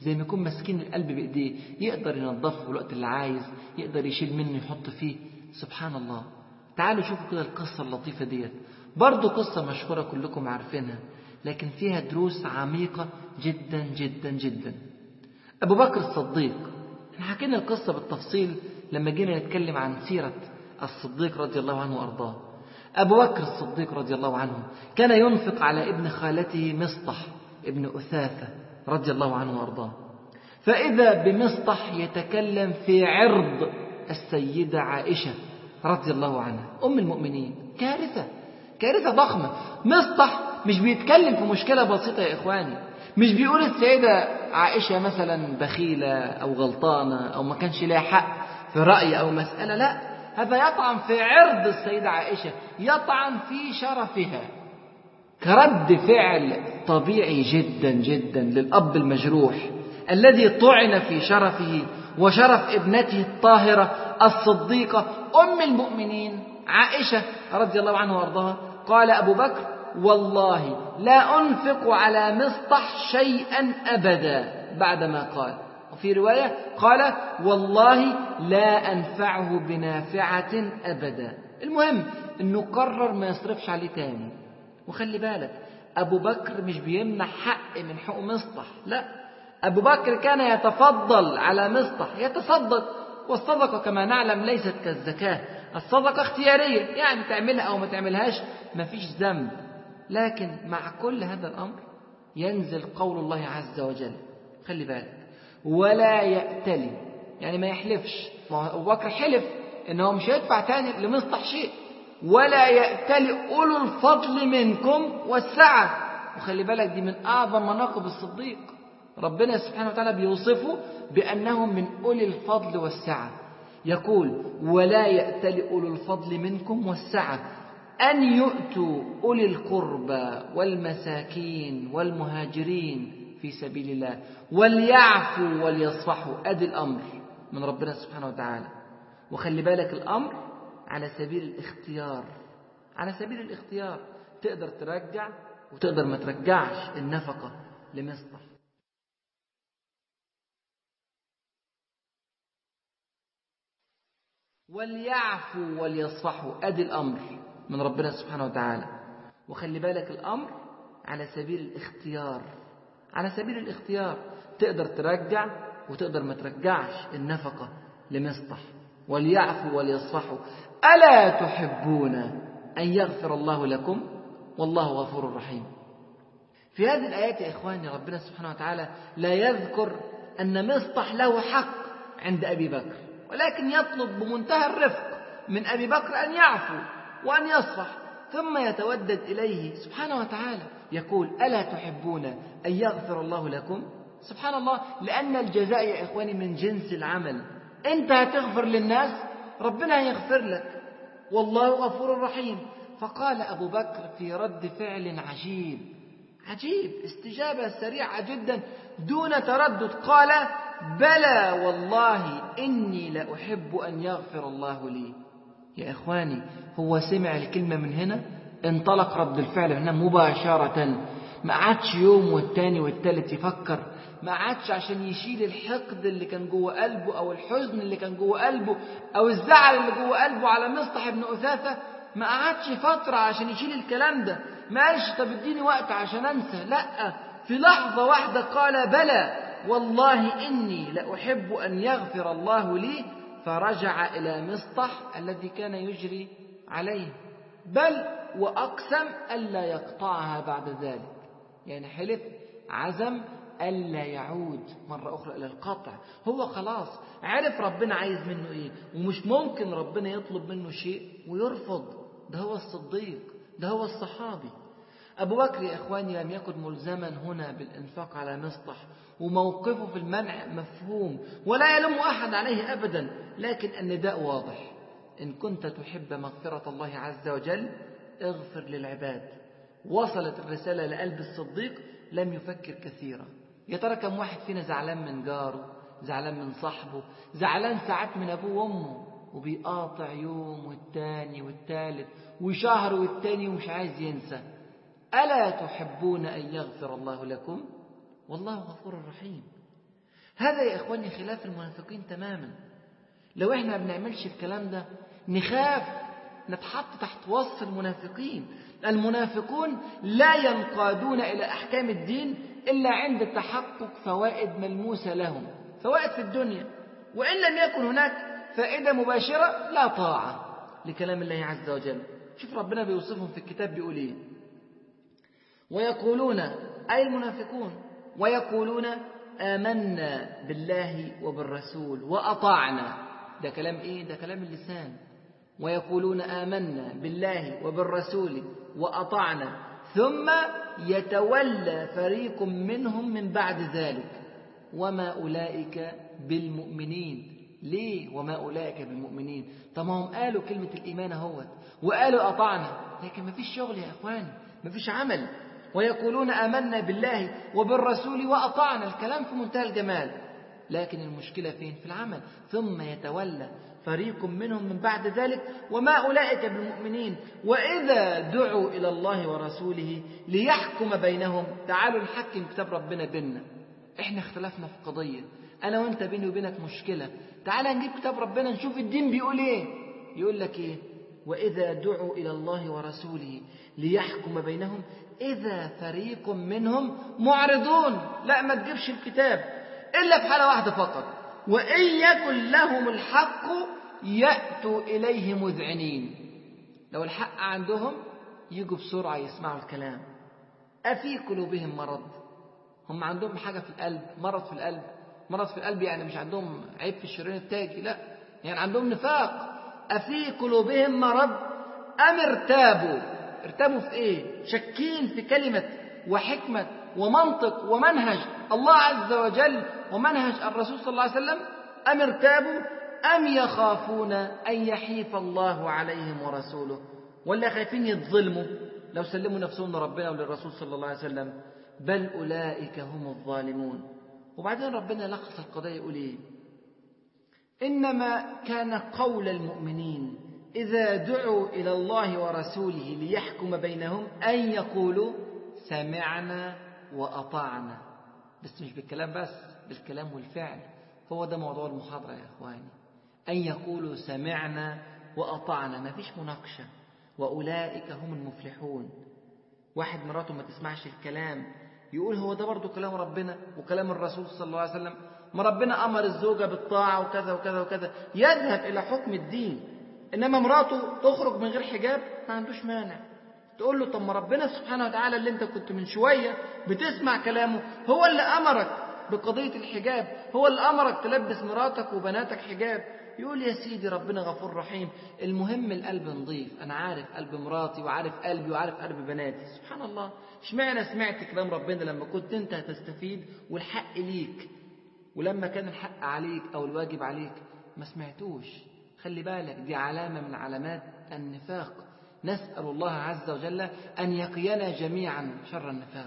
زي ما يكون ماسكين القلب بإيديه، يقدر ينظفه في الوقت اللي عايز، يقدر يشيل منه يحط فيه. سبحان الله. تعالوا شوفوا كده القصة اللطيفة ديت، برضو قصة مشهورة كلكم عارفينها، لكن فيها دروس عميقة جدا جدا جدا. أبو بكر الصديق، احنا حكينا القصة بالتفصيل لما جينا نتكلم عن سيرة الصديق رضي الله عنه وأرضاه. أبو بكر الصديق رضي الله عنه كان ينفق على ابن خالته مصطح ابن أثاثة رضي الله عنه وأرضاه، فإذا بمصطح يتكلم في عرض السيدة عائشة رضي الله عنها أم المؤمنين. كارثة ضخمة. مصطح مش بيتكلم في مشكلة بسيطة يا إخواني، مش بيقول السيدة عائشة مثلا بخيلة أو غلطانة أو ما كانش لها حق في رأي أو مسألة، لا، هذا يطعن في عرض السيدة عائشة، يطعن في شرفها، كرد فعل طبيعي جدا جدا للأب المجروح الذي طعن في شرفه وشرف ابنته الطاهرة الصديقة أم المؤمنين عائشة رضي الله عنها وارضاها. قال أبو بكر: والله لا أنفق على مصطح شيئا أبدا، بعدما قال. وفي رواية قال: والله لا أنفعه بنافعة أبدا. المهم أنه قرر ما يصرفش عليه تاني. وخلي بالك، أبو بكر مش بيمنع حق من حقوق مصطح، لا، أبو بكر كان يتفضل على مصطح، يتصدق، والصدقة كما نعلم ليست كالزكاة، الصدقة اختيارية، يعني تعملها أو ما تعملهاش مفيش ذنب. لكن مع كل هذا الأمر ينزل قول الله عز وجل، خلي بالك: ولا يأتلي، يعني ما يحلفش. ما أبو بكر حلف إنه مش هيدفع تاني لمصطح شيء. ولا يأتلي أولو الفضل منكم والسعة. وخلي بالك دي من أعظم مناقب الصديق، ربنا سبحانه وتعالى بيوصفه بأنهم من أولي الفضل والسعة. يقول: ولا يأتلي أولو الفضل منكم والسعة أن يؤتوا أولي القربى والمساكين والمهاجرين في سبيل الله وليعفوا وليصفحوا. أدي الأمر من ربنا سبحانه وتعالى. وخلي بالك الأمر على سبيل الاختيار، على سبيل الاختيار، تقدر ترجع وتقدر ما ترجعش النفقة لمصطح. وليعفوا وليصفحوا. أدي الأمر من ربنا سبحانه وتعالى. وخلي بالك الأمر على سبيل الاختيار، على سبيل الاختيار، تقدر ترجع وتقدر ما ترجعش النفقة لمصطح. وليعفوا وليصفحوا ألا تحبون أن يغفر الله لكم والله غفور رحيم. في هذه الآيات يا إخواني ربنا سبحانه وتعالى لا يذكر أن مصطح له حق عند أبي بكر، ولكن يطلب بمنتهى الرفق من أبي بكر أن يعفو وأن يصفح، ثم يتودد إليه سبحانه وتعالى يقول: ألا تحبون أن يغفر الله لكم؟ سبحان الله، لأن الجزاء يا إخواني من جنس العمل. أنت هتغفر للناس، ربنا هيغفر لك، والله غفور رحيم. فقال أبو بكر في رد فعل عجيب، استجابة سريعة جدا دون تردد، قال: بلى والله إني لأحب أن يغفر الله لي. يا إخواني، هو سمع الكلمة من هنا، انطلق رد الفعل هنا مباشرة، ما عادش يوم والتاني والتالت يفكر، ما عادش عشان يشيل الحقد اللي كان جوه قلبه أو الحزن اللي كان جوه قلبه أو الزعل اللي جوه قلبه على مصطح بن أثاثة، ما قعدش فترة عشان يشيل الكلام ده، ما قالش طب اديني وقت عشان أنسى، لا، في لحظة واحدة قال: بلى والله إني لأحب أن يغفر الله لي. فرجع إلى مصطح الذي كان يجري عليه، بل وأقسم ألا يقطعها بعد ذلك، يعني حلف، عزم ألا يعود مرة أخرى إلى القطع. هو خلاص عرف ربنا عايز منه إيه، ومش ممكن ربنا يطلب منه شيء ويرفض. ده هو الصديق، ده هو الصحابي. أبو بكر يا إخواني لم يكن ملزما هنا بالإنفاق على مصطح، وموقفه في المنع مفهوم ولا يلوم أحد عليه أبدا، لكن النداء واضح: إن كنت تحب مغفرة الله عز وجل اغفر للعباد. وصلت الرسالة لقلب الصديق، لم يفكر كثيرا. يا ترى كم واحد فينا زعلان من جاره، زعلان من صاحبه، زعلان ساعات من أبوه وأمه، وبيقاطع يوم والتاني والتالت وشهر والتاني ومش عايز ينسى. ألا تحبون أن يغفر الله لكم والله غفور رحيم. هذا يا إخواني خلاف المنافقين تماما. لو إحنا ما بنعملش الكلام ده نخاف نتحط تحت وصف المنافقين. المنافقون لا ينقادون إلى أحكام الدين إلا عند تحقق فوائد ملموسة لهم، فوائد في الدنيا، وإن لم يكن هناك فائدة مباشرة لا طاعة لكلام الله عز وجل. شوف ربنا بيوصفهم في الكتاب بيقول إيه: ويقولون، أي المنافقون، ويقولون آمنا بالله وبالرسول وأطعنا. ده كلام إيه؟ ده كلام اللسان. ويقولون آمنا بالله وبالرسول وأطعنا ثم يتولى فريق منهم من بعد ذلك وما أولئك بالمؤمنين. ليه وما أولئك بالمؤمنين؟ طب هم قالوا كلمة الإيمان اهوت وقالوا أطعنا، لكن ما فيش شغل يا إخواني، ما فيش عمل. ويقولون آمنا بالله وبالرسول وأطعنا، الكلام في منتهى الجمال، لكن المشكلة فين؟ في العمل. ثم يتولى فريق منهم من بعد ذلك وما أولئك بالمؤمنين وإذا دعوا إلى الله ورسوله ليحكم بينهم. تعالوا نحكم كتاب ربنا بيننا، إحنا اختلفنا في قضية، أنا وأنت بيني وبينك مشكلة، تعالى نجيب كتاب ربنا نشوف الدين بيقول إيه. يقول لك إيه؟ وإذا دعوا إلى الله ورسوله ليحكم بينهم إذا فريق منهم معرضون. لا، ما تجيبش الكتاب إلا في حالة واحدة فقط: وإن يكن لهم الحق يأتوا إليه مذعنين. لو الحق عندهم يجوا بسرعة يسمعوا الكلام. أفي قلوبهم مرض؟ هم عندهم حاجة في القلب، مرض في القلب. مرض في القلب يعني مش عندهم عيب في الشريان التاجي، لا، يعني عندهم نفاق. أفي قلوبهم مرض أم ارتابوا في إيه؟ شكين في كلمة وحكمة ومنطق ومنهج الله عز وجل ومنهج الرسول صلى الله عليه وسلم، أم ارتابوا أم يخافون أن يحيف الله عليهم ورسوله؟ ولا خايفين يتظلموا لو سلموا نفسهم لربنا وللرسول صلى الله عليه وسلم؟ بل أولئك هم الظالمون. وبعدين ربنا لخص القضية يقول إيه؟ إنما كان قول المؤمنين إذا دعوا إلى الله ورسوله ليحكم بينهم أن يقولوا سمعنا وأطعنا. بس مش بالكلام بس، بالكلام والفعل. هو ده موضوع المحاضرة يا إخواني، أن يقولوا سمعنا وأطعنا، ما فيش مناقشة. وأولئك هم المفلحون. واحد مراته ما تسمعش الكلام يقول هو ده برضو كلام ربنا وكلام الرسول صلى الله عليه وسلم؟ ما ربنا أمر الزوجة بالطاعة وكذا وكذا وكذا، يذهب إلى حكم الدين. إنما مراته تخرج من غير حجاب ما عندوش مانع. تقول له طب ما ربنا سبحانه وتعالى اللي انت كنت من شوية بتسمع كلامه هو اللي أمرك بقضية الحجاب، هو اللي أمرك تلبس مراتك وبناتك حجاب. يقول يا سيدي ربنا غفور رحيم، المهم القلب نظيف. أنا عارف قلب مراتي وعارف قلبي وعارف قلب بناتي. سبحان الله، اشمعنى سمعت كلام ربنا لما كنت انت هتستفيد والحق ليك، ولما كان الحق عليك أو الواجب عليك ما سمعتوش؟ خلي بالك، دي علامة من علامات النفاق. نسأل الله عز وجل أن يقينا جميعا شر النفاق.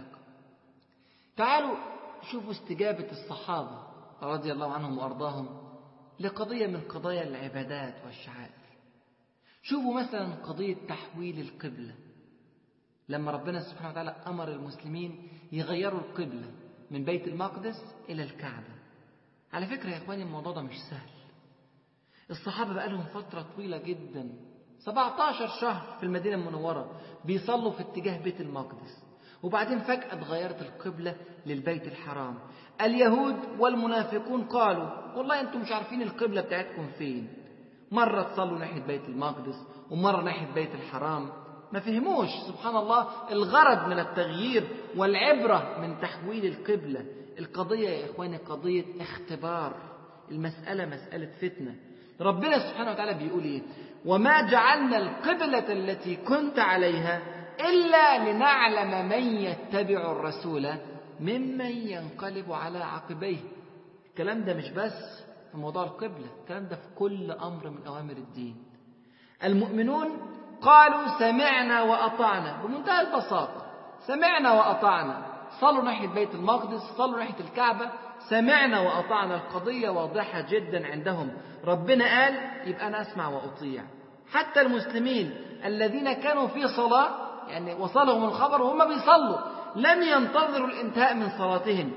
تعالوا شوفوا استجابة الصحابة رضي الله عنهم وأرضاهم لقضية من قضايا العبادات والشعائر. شوفوا مثلا قضية تحويل القبلة، لما ربنا سبحانه وتعالى أمر المسلمين يغيروا القبلة من بيت المقدس إلى الكعبة. على فكرة يا إخواني الموضوع ده مش سهل. الصحابة بقى لهم فترة طويلة جدا، 17 شهر في المدينة المنورة بيصلوا في اتجاه بيت المقدس، وبعدين فجأة اتغيرت القبلة للبيت الحرام. اليهود والمنافقون قالوا والله أنتم مش عارفين القبلة بتاعتكم فين، مرة تصلوا ناحية بيت المقدس ومرة ناحية بيت الحرام. ما فهموش سبحان الله الغرض من التغيير والعبرة من تحويل القبلة. القضية يا إخواني قضية اختبار، المسألة مسألة فتنة. ربنا سبحانه وتعالى بيقول إيه؟ وما جعلنا القبلة التي كنت عليها إلا لنعلم من يتبع الرسول ممن ينقلب على عقبيه. الكلام ده مش بس في موضوع القبلة، الكلام ده في كل أمر من أوامر الدين. المؤمنون قالوا سمعنا وأطعنا بمنتهى البساطة، سمعنا وأطعنا، صلوا ناحية بيت المقدس، صلوا ناحية الكعبة، سمعنا وأطعنا. القضية واضحة جدا عندهم، ربنا قال يبقى أنا أسمع وأطيع. حتى المسلمين الذين كانوا في صلاة، يعني وصلهم الخبر وهم بيصلوا، لم ينتظروا الانتهاء من صلاتهم،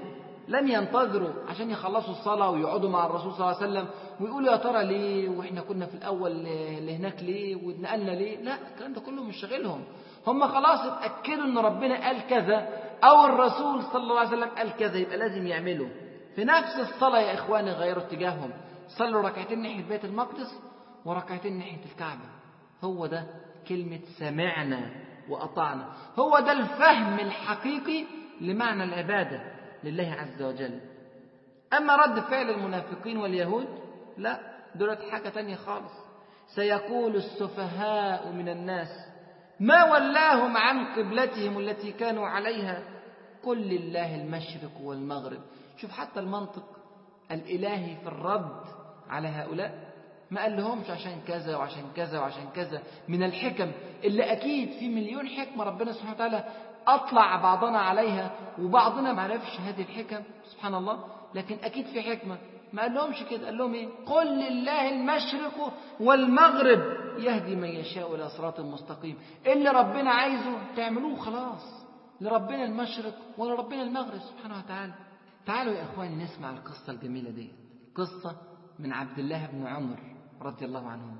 لم ينتظروا عشان يخلصوا الصلاة ويقعدوا مع الرسول صلى الله عليه وسلم ويقولوا يا ترى ليه، وإحنا كنا في الأول لهناك ليه، واتنقلنا ليه. لا، الكلام ده كله مش شاغلهم. هم خلاص اتأكدوا إن ربنا قال كذا أو الرسول صلى الله عليه وسلم قال كذا، يبقى لازم يعملوا. في نفس الصلاة يا إخواني غيروا اتجاههم، صلوا ركعتين ناحية بيت المقدس وركعتين ناحية الكعبة. هو ده كلمة سمعنا وأطعنا، هو ده الفهم الحقيقي لمعنى العبادة لله عز وجل. أما رد فعل المنافقين واليهود لا، دولت حاجة تانية خالص. سيقول السفهاء من الناس ما ولاهم عن قبلتهم التي كانوا عليها قل لله المشرق والمغرب. شوف حتى المنطق الإلهي في الرد على هؤلاء، ما قال لهمش عشان كذا وعشان كذا وعشان كذا من الحكم اللي أكيد في مليون حكمة ربنا سبحانه وتعالى أطلع بعضنا عليها وبعضنا ما عرفش هذه الحكم سبحان الله، لكن أكيد في حكمة. ما قال لهمش كده، قال لهم إيه؟ قل لله المشرق والمغرب يهدي من يشاء إلى صراط مستقيم. اللي ربنا عايزه تعملوه خلاص، لربنا المشرق ولربنا المغرب سبحانه وتعالى. تعالوا يا إخواني نسمع القصة الجميلة دي، قصة من عبد الله بن عمر رضي الله عنه.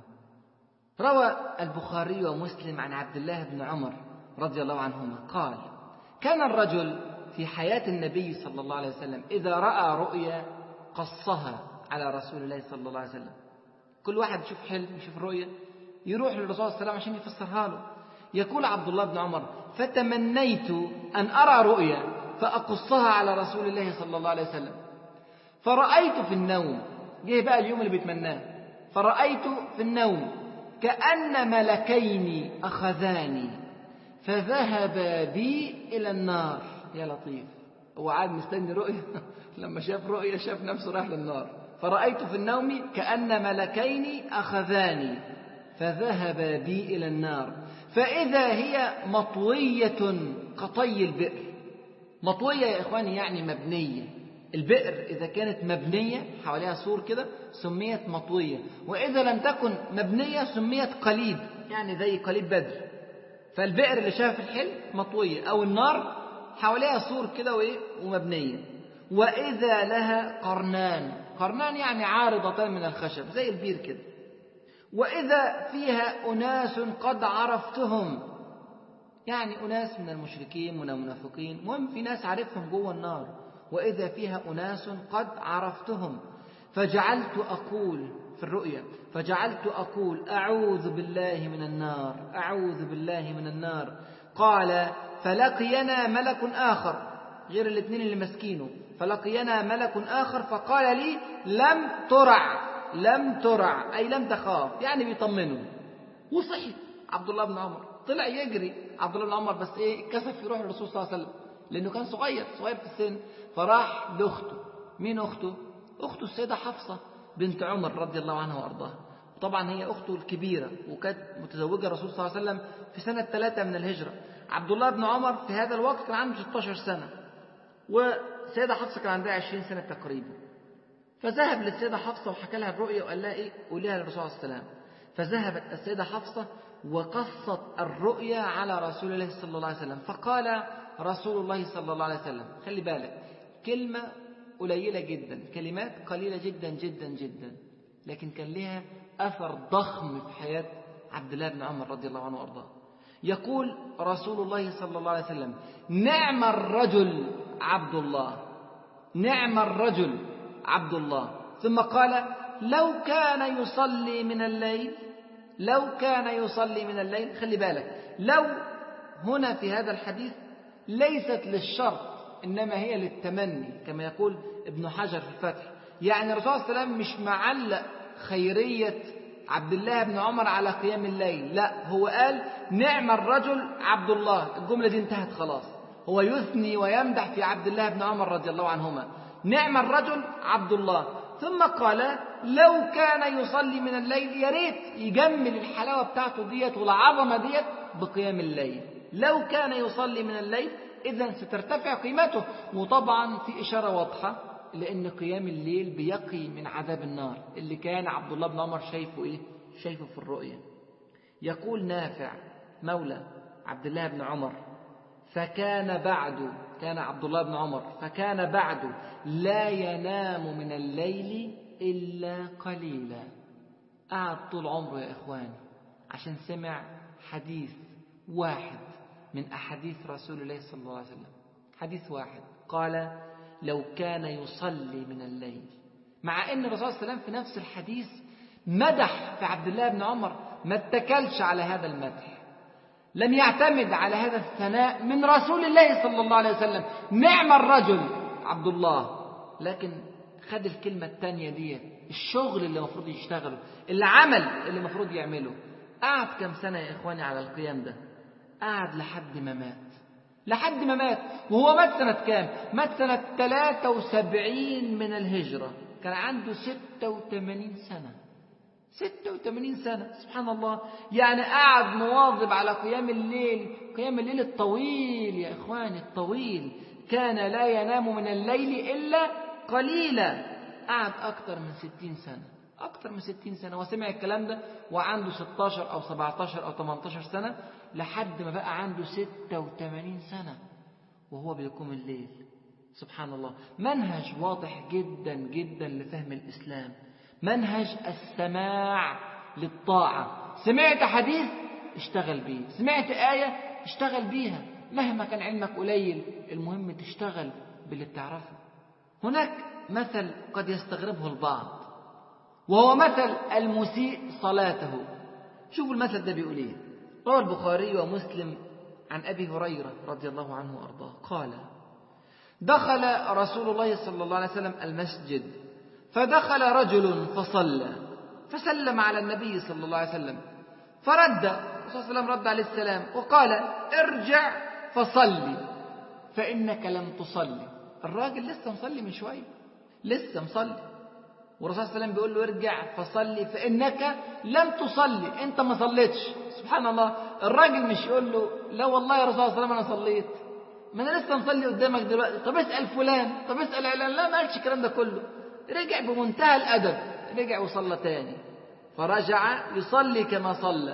روى البخاري ومسلم عن عبد الله بن عمر رضي الله عنهما قال كان الرجل في حياة النبي صلى الله عليه وسلم إذا رأى رؤيا قصها على رسول الله صلى الله عليه وسلم. كل واحد يشوف حلم يشوف رؤيا يروح للرسول صلى الله عليه وسلم عشان يفسرها له. يقول عبد الله بن عمر فتمنيت أن أرى رؤيا فأقصها على رسول الله صلى الله عليه وسلم فرأيت في النوم، جه بقى اليوم اللي بيتمناه، فرأيت في النوم كأن ملكين أخذاني فذهبا بي إلى النار. يا لطيف، هو قاعد مستني رؤية لما شاف رؤية شاف نفسه راح للنار. فرأيت في النوم كأن ملكين أخذاني فذهبا بي إلى النار فإذا هي مطوية كطي البئر. مطوية يا إخواني يعني مبنية. البئر إذا كانت مبنية حواليها سور كده سميت مطوية، وإذا لم تكن مبنية سميت قليب، يعني زي قليب بدر. فالبئر اللي شاف الحلم مطوية، أو النار حواليها سور كده ومبنية. وإذا لها قرنان، قرنان يعني عارضتان من الخشب زي البير كده. وإذا فيها أناس قد عرفتهم، يعني أناس من المشركين من المنافقين، المهم في ناس عارفهم جوه النار. وإذا فيها أناس قد عرفتهم فجعلت أقول في الرؤيا، فجعلت أقول أعوذ بالله من النار أعوذ بالله من النار. قال فلقينا ملك آخر غير الاثنين اللي مسكينه، فلقينا ملك آخر فقال لي لم ترع لم ترع أي لم تخاف، يعني بيطمنه. وصحي عبد الله بن عمر، طلع يجري عبد الله بن عمر، بس كسف يروح للرسول صلى الله عليه وسلم لأنه كان صغير في السن. فراح لأخته. مين أخته؟ أخته السيدة حفصة بنت عمر رضي الله عنها وأرضاها. وطبعا هي أخته الكبيرة، وكانت متزوجة الرسول صلى الله عليه وسلم في سنة 3 من الهجرة. عبد الله بن عمر في هذا الوقت كان عنده 16 سنة، والسيدة حفصة كان عندها 20 سنة تقريبا. فذهب للسيدة حفصة وحكى لها الرؤيا وقال لها قوليها للرسول عليه السلام. فذهبت السيدة حفصة وقصت الرؤيا على رسول الله صلى الله عليه وسلم. فقال رسول الله صلى الله عليه وسلم، خلي بالك، كلمة قليلة جدا، كلمات قليلة جدا جدا جدا، لكن كان لها أثر ضخم في حياة عبد الله بن عمر رضي الله عنه وأرضاه. يقول رسول الله صلى الله عليه وسلم نعم الرجل عبد الله، نعم الرجل عبد الله. ثم قال لو كان يصلي من الليل، لو كان يصلي من الليل. خلي بالك، لو هنا في هذا الحديث ليست للشرط إنما هي للتمني كما يقول ابن حجر في الفتح. يعني الرسول صلى الله عليه وسلم مش معلق خيرية عبد الله بن عمر على قيام الليل، لا، هو قال نعم الرجل عبد الله. الجملة دي انتهت خلاص، هو يثني ويمدح في عبد الله بن عمر رضي الله عنهما، نعم الرجل عبد الله. ثم قال لو كان يصلي من الليل، يا ريت يجمل الحلاوة بتاعته ديت والعظمة ديت بقيام الليل. لو كان يصلي من الليل إذن سترتفع قيمته. وطبعا في إشارة واضحة لأن قيام الليل بيقي من عذاب النار اللي كان عبد الله بن عمر شايفه في الرؤيا. يقول نافع مولى عبد الله بن عمر كان عبد الله بن عمر فكان بعد لا ينام من الليل إلا قليلا. قعد طول عمره يا إخواني عشان سمع حديث واحد من أحاديث رسول الله صلى الله عليه وسلم، حديث واحد قال: لو كان يصلي من الليل. مع أن الرسول صلى الله عليه وسلم في نفس الحديث مدح في عبد الله بن عمر، ما اتكلش على هذا المدح، لم يعتمد على هذا الثناء من رسول الله صلى الله عليه وسلم، نعم الرجل عبد الله، لكن خد الكلمة التانية دي، الشغل اللي المفروض يشتغله، العمل اللي المفروض يعمله. قعد كم سنة يا إخواني على القيام ده؟ قعد لحد ما مات. وهو مات سنة كام؟ مات سنة 73 من الهجرة، كان عنده 86 سنة. 86 سنة، سبحان الله. يعني قعد مواظب على قيام الليل الطويل يا إخواني، الطويل. كان لا ينام من الليل إلا قليلا. قعد أكثر من 60 سنة وسمع الكلام ده وعنده 16 أو 17 أو 18 سنة، لحد ما بقى عنده 86 سنة وهو بيقوم الليل. سبحان الله. منهج واضح جدا جدا لفهم الإسلام، منهج السماع للطاعة. سمعت حديث اشتغل بيه، سمعت آية اشتغل بيها، مهما كان علمك قليل المهم تشتغل باللي بتعرفه. هناك مثل قد يستغربه البعض، وهو مثل المسيء صلاته. شوفوا المثل ده بيقول ايه. روى البخاري ومسلم عن أبي هريرة رضي الله عنه وأرضاه قال: دخل رسول الله صلى الله عليه وسلم المسجد، فدخل رجل فصلى، فسلم على النبي صلى الله عليه وسلم، فرد الرسول صلى الله عليه وسلم رد عليه السلام وقال: ارجع فصلي فإنك لم تصلي. الراجل لسه مصلي من شوية، لسه مصلي، والرسول صلى الله عليه وسلم بيقول له: ارجع فصلي فإنك لم تصلي، انت ما صليتش. سبحان الله. الراجل مش يقول له: لا والله يا رسول الله صلى الله عليه وسلم انا صليت، ما انا لسه مصلي قدامك دلوقتي، طب اسأل فلان، طب اسأل علان. لا، ما قالش الكلام ده كله. رجع بمنتهى الأدب، رجع وصلى تاني، فرجع يصلي كما صلى،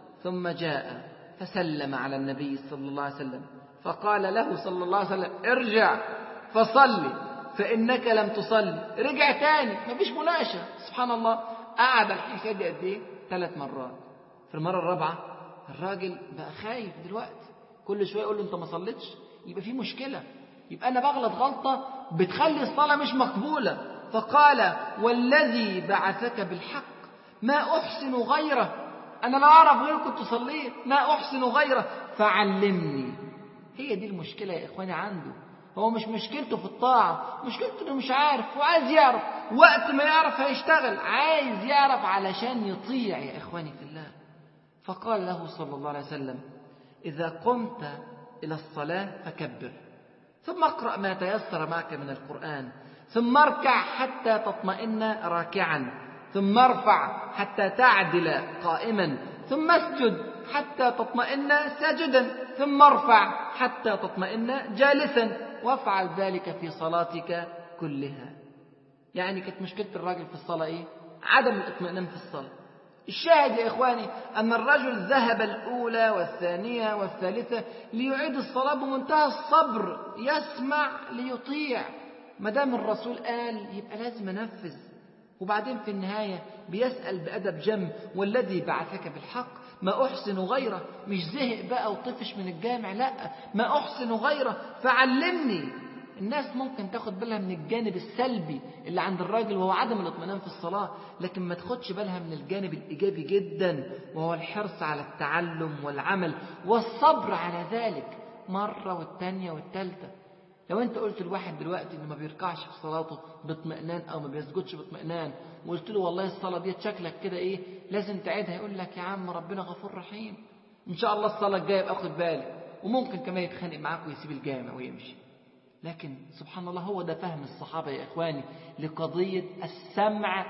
ثم جاء فسلم على النبي صلى الله عليه وسلم، فقال له صلى الله عليه وسلم: ارجع فصلي فإنك لم تصلي. رجع تاني، مفيش مناقشة. سبحان الله. قعد الحكاية دي قد ايه؟ 3 مرات. في المرة الرابعة الراجل بقى خايف دلوقتي، كل شوية يقول له: انت ما صليتش، يبقى في مشكلة، يبقى أنا بغلط غلطة بتخلي الصلاة مش مقبولة. فقال: والذي بعثك بالحق ما أحسن غيره، أنا لا أعرف غيره كنت صليت، ما أحسن غيره فعلمني. هي دي المشكلة يا إخواني عنده. هو مش مشكلته في الطاعة، مشكلته إنه مش عارف وعايز يعرف، وقت ما يعرف هيشتغل، عايز يعرف علشان يطيع يا إخواني في الله. فقال له صلى الله عليه وسلم: إذا قمت إلى الصلاة فكبر، ثم اقرأ ما تيسر معك من القرآن، ثم اركع حتى تطمئن راكعا، ثم ارفع حتى تعدل قائما، ثم اسجد حتى تطمئن ساجدا، ثم ارفع حتى تطمئن جالسا، وافعل ذلك في صلاتك كلها. يعني كانت مشكلة الراجل في الصلاة ايه؟ عدم الاطمئنان في الصلاة. الشاهد يا إخواني أن الرجل ذهب الأولى والثانية والثالثة ليعيد الصلاة بمنتهى الصبر، يسمع ليطيع، ما دام الرسول قال يبقى لازم أنفذ. وبعدين في النهاية بيسأل بأدب جم: والذي بعثك بالحق ما أحسن غيره. مش زهق بقى وطفش من الجامع، لا، ما أحسن غيره فعلمني. الناس ممكن تاخد بالها من الجانب السلبي اللي عند الراجل وهو عدم الاطمئنان في الصلاة، لكن ما تاخدش بالها من الجانب الإيجابي جدا، وهو الحرص على التعلم والعمل والصبر على ذلك، مرة والتانية والتالتة. لو انت قلت لواحد دلوقتي انه ما بيركعش في صلاته باطمئنان او ما بيسجدش باطمئنان، وقلت له والله الصلاة دي شكلك كده ايه، لازم تعيدها، يقول لك: يا عم ربنا غفور رحيم، ان شاء الله الصلاة الجاية ابقى اخد بالي، وممكن كمان يتخانق معاك ويسيب الجامع ويمشي. لكن سبحان الله، هو ده فهم الصحابة يا إخواني لقضية السمع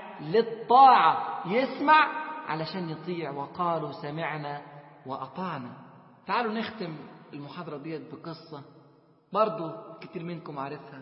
للطاعة، يسمع علشان يطيع، وقالوا سمعنا وأطعنا. تعالوا نختم المحاضرة ديت بقصة برضو كتير منكم عارفها،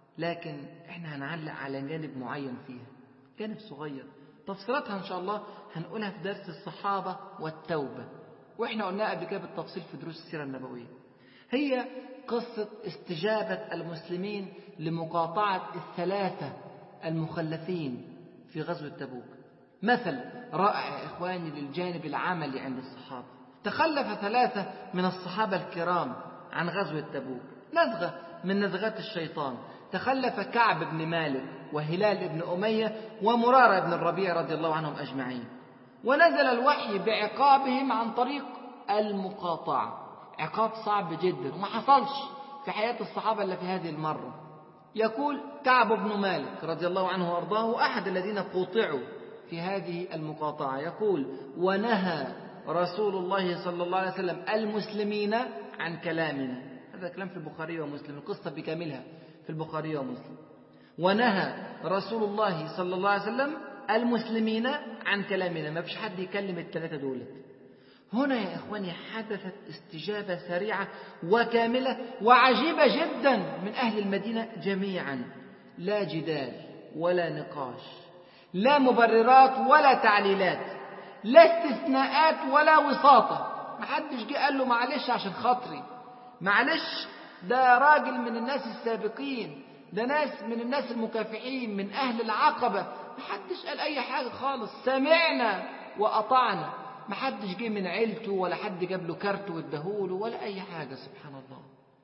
لكن احنا هنعلق على جانب معين فيها، جانب صغير، تفصيلاتها إن شاء الله هنقولها في درس الصحابة والتوبة، وإحنا قلناها قبل كده بالتفصيل في دروس السيرة النبوية. هي قصة استجابة المسلمين لمقاطعة الثلاثة المخلفين في غزوة تبوك. مثل رائع يا إخواني للجانب العملي عند الصحابة. تخلف 3 من الصحابة الكرام عن غزوة تبوك، نزغة من نزغات الشيطان. تخلف كعب بن مالك وهلال بن أمية ومرارة بن الربيع رضي الله عنهم أجمعين، ونزل الوحي بعقابهم عن طريق المقاطعة. عقاب صعب جدا وما حصلش في حياة الصحابة إلا في هذه المرة. يقول كعب بن مالك رضي الله عنه وأرضاه أحد الذين قوطعوا في هذه المقاطعة، يقول: ونهى رسول الله صلى الله عليه وسلم المسلمين عن كلامنا. هذا كلام في البخاري ومسلم، القصة بكاملها في البخاري ومسلم. ونهى رسول الله صلى الله عليه وسلم المسلمين عن كلامنا، ما فيش حد يكلم الثلاثة دولت. هنا يا إخواني حدثت استجابة سريعة وكاملة وعجيبة جدا من أهل المدينة جميعا، لا جدال ولا نقاش، لا مبررات ولا تعليلات، لا استثناءات ولا وساطة. محدش جه قال له معلش عشان خاطري، معلش ده راجل من الناس السابقين، ده ناس من الناس المكافحين من أهل العقبة. محدش قال أي حاجة خالص، سمعنا وأطعنا. محدش جه من عيلته ولا حد جاب له كارت واداهوله ولا أي حاجة. سبحان الله.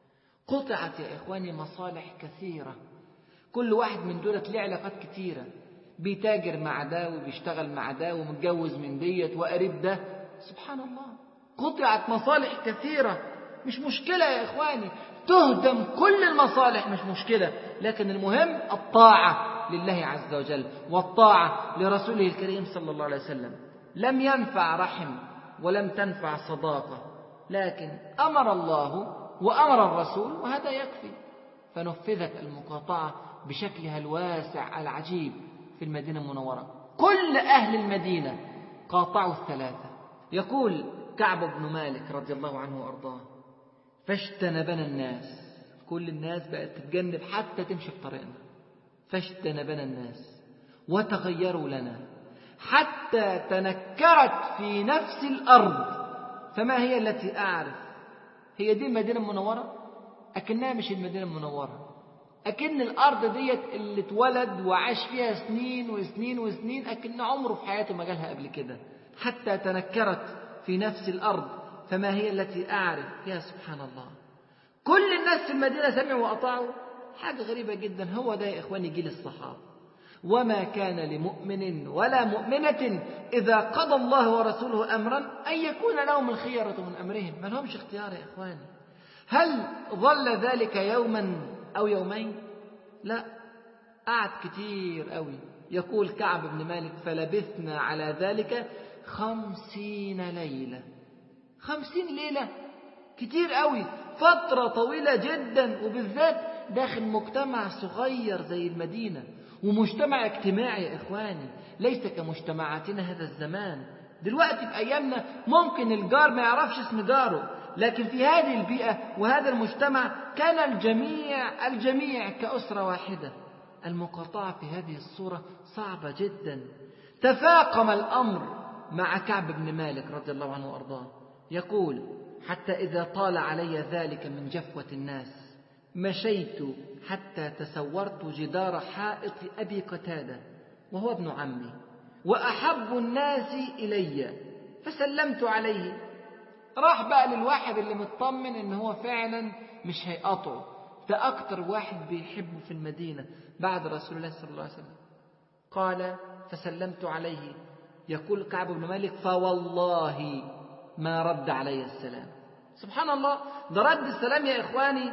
قطعت يا إخواني مصالح كثيرة، كل واحد من دولت له علاقات كثيرة، بيتاجر مع ده وبيشتغل مع ده ومتجوز من ديت وقريب ده. سبحان الله. قطعت مصالح كثيرة. مش مشكلة يا إخواني تهدم كل المصالح، مش مشكلة، لكن المهم الطاعة لله عز وجل والطاعة لرسوله الكريم صلى الله عليه وسلم. لم ينفع رحم ولم تنفع صداقة، لكن أمر الله وأمر الرسول وهذا يكفي. فنفذت المقاطعة بشكلها الواسع العجيب في المدينة المنورة. كل أهل المدينة قاطعوا الثلاثة. يقول كعب بن مالك رضي الله عنه وأرضاه: فاجتنبنا الناس، كل الناس بقت تتجنب حتى تمشي في طريقنا. فاجتنبنا الناس وتغيروا لنا حتى تنكرت في نفس الأرض. فما هي التي أعرف؟ هي دي المدينة المنورة؟ أكنها مش المدينة المنورة، أكن الأرض ديت اللي اتولد وعاش فيها سنين وسنين وسنين، أكن عمره في حياته ما جالها قبل كده. حتى تنكرت في نفس الأرض فما هي التي أعرف. يا سبحان الله، كل الناس في المدينة سمعوا وأطاعوا. حاجة غريبة جدا. هو ده يا إخواني جيل الصحابة. وما كان لمؤمن ولا مؤمنة إذا قضى الله ورسوله أمرا أن يكون لهم الخيرة من أمرهم. ما لهمش اختيار يا إخواني. هل ظل ذلك يوما أو يومين؟ لا، قعد كتير قوي. يقول كعب بن مالك: فلبثنا على ذلك 50 ليلة. 50 ليلة كتير قوي، فترة طويلة جدا، وبالذات داخل مجتمع صغير زي المدينة، ومجتمع اجتماعي يا إخواني، ليس كمجتمعاتنا هذا الزمان. دلوقتي في أيامنا ممكن الجار ما يعرفش اسم جاره، لكن في هذه البيئة وهذا المجتمع كان الجميع كأسرة واحدة. المقاطعة في هذه الصورة صعبة جدا. تفاقم الأمر مع كعب بن مالك رضي الله عنه وأرضاه. يقول: حتى إذا طال علي ذلك من جفوة الناس مشيت حتى تسورت جدار حائط أبي قتادة وهو ابن عمي وأحب الناس إلي فسلمت عليه. راح بقى للواحد اللي مطمن إن هو فعلا مش هيقطعه، ده أكتر واحد بيحبه في المدينة بعد رسول الله صلى الله عليه وسلم. قال: فسلمت عليه. يقول كعب بن مالك: فوالله ما رد علي السلام. سبحان الله. ده رد السلام يا إخواني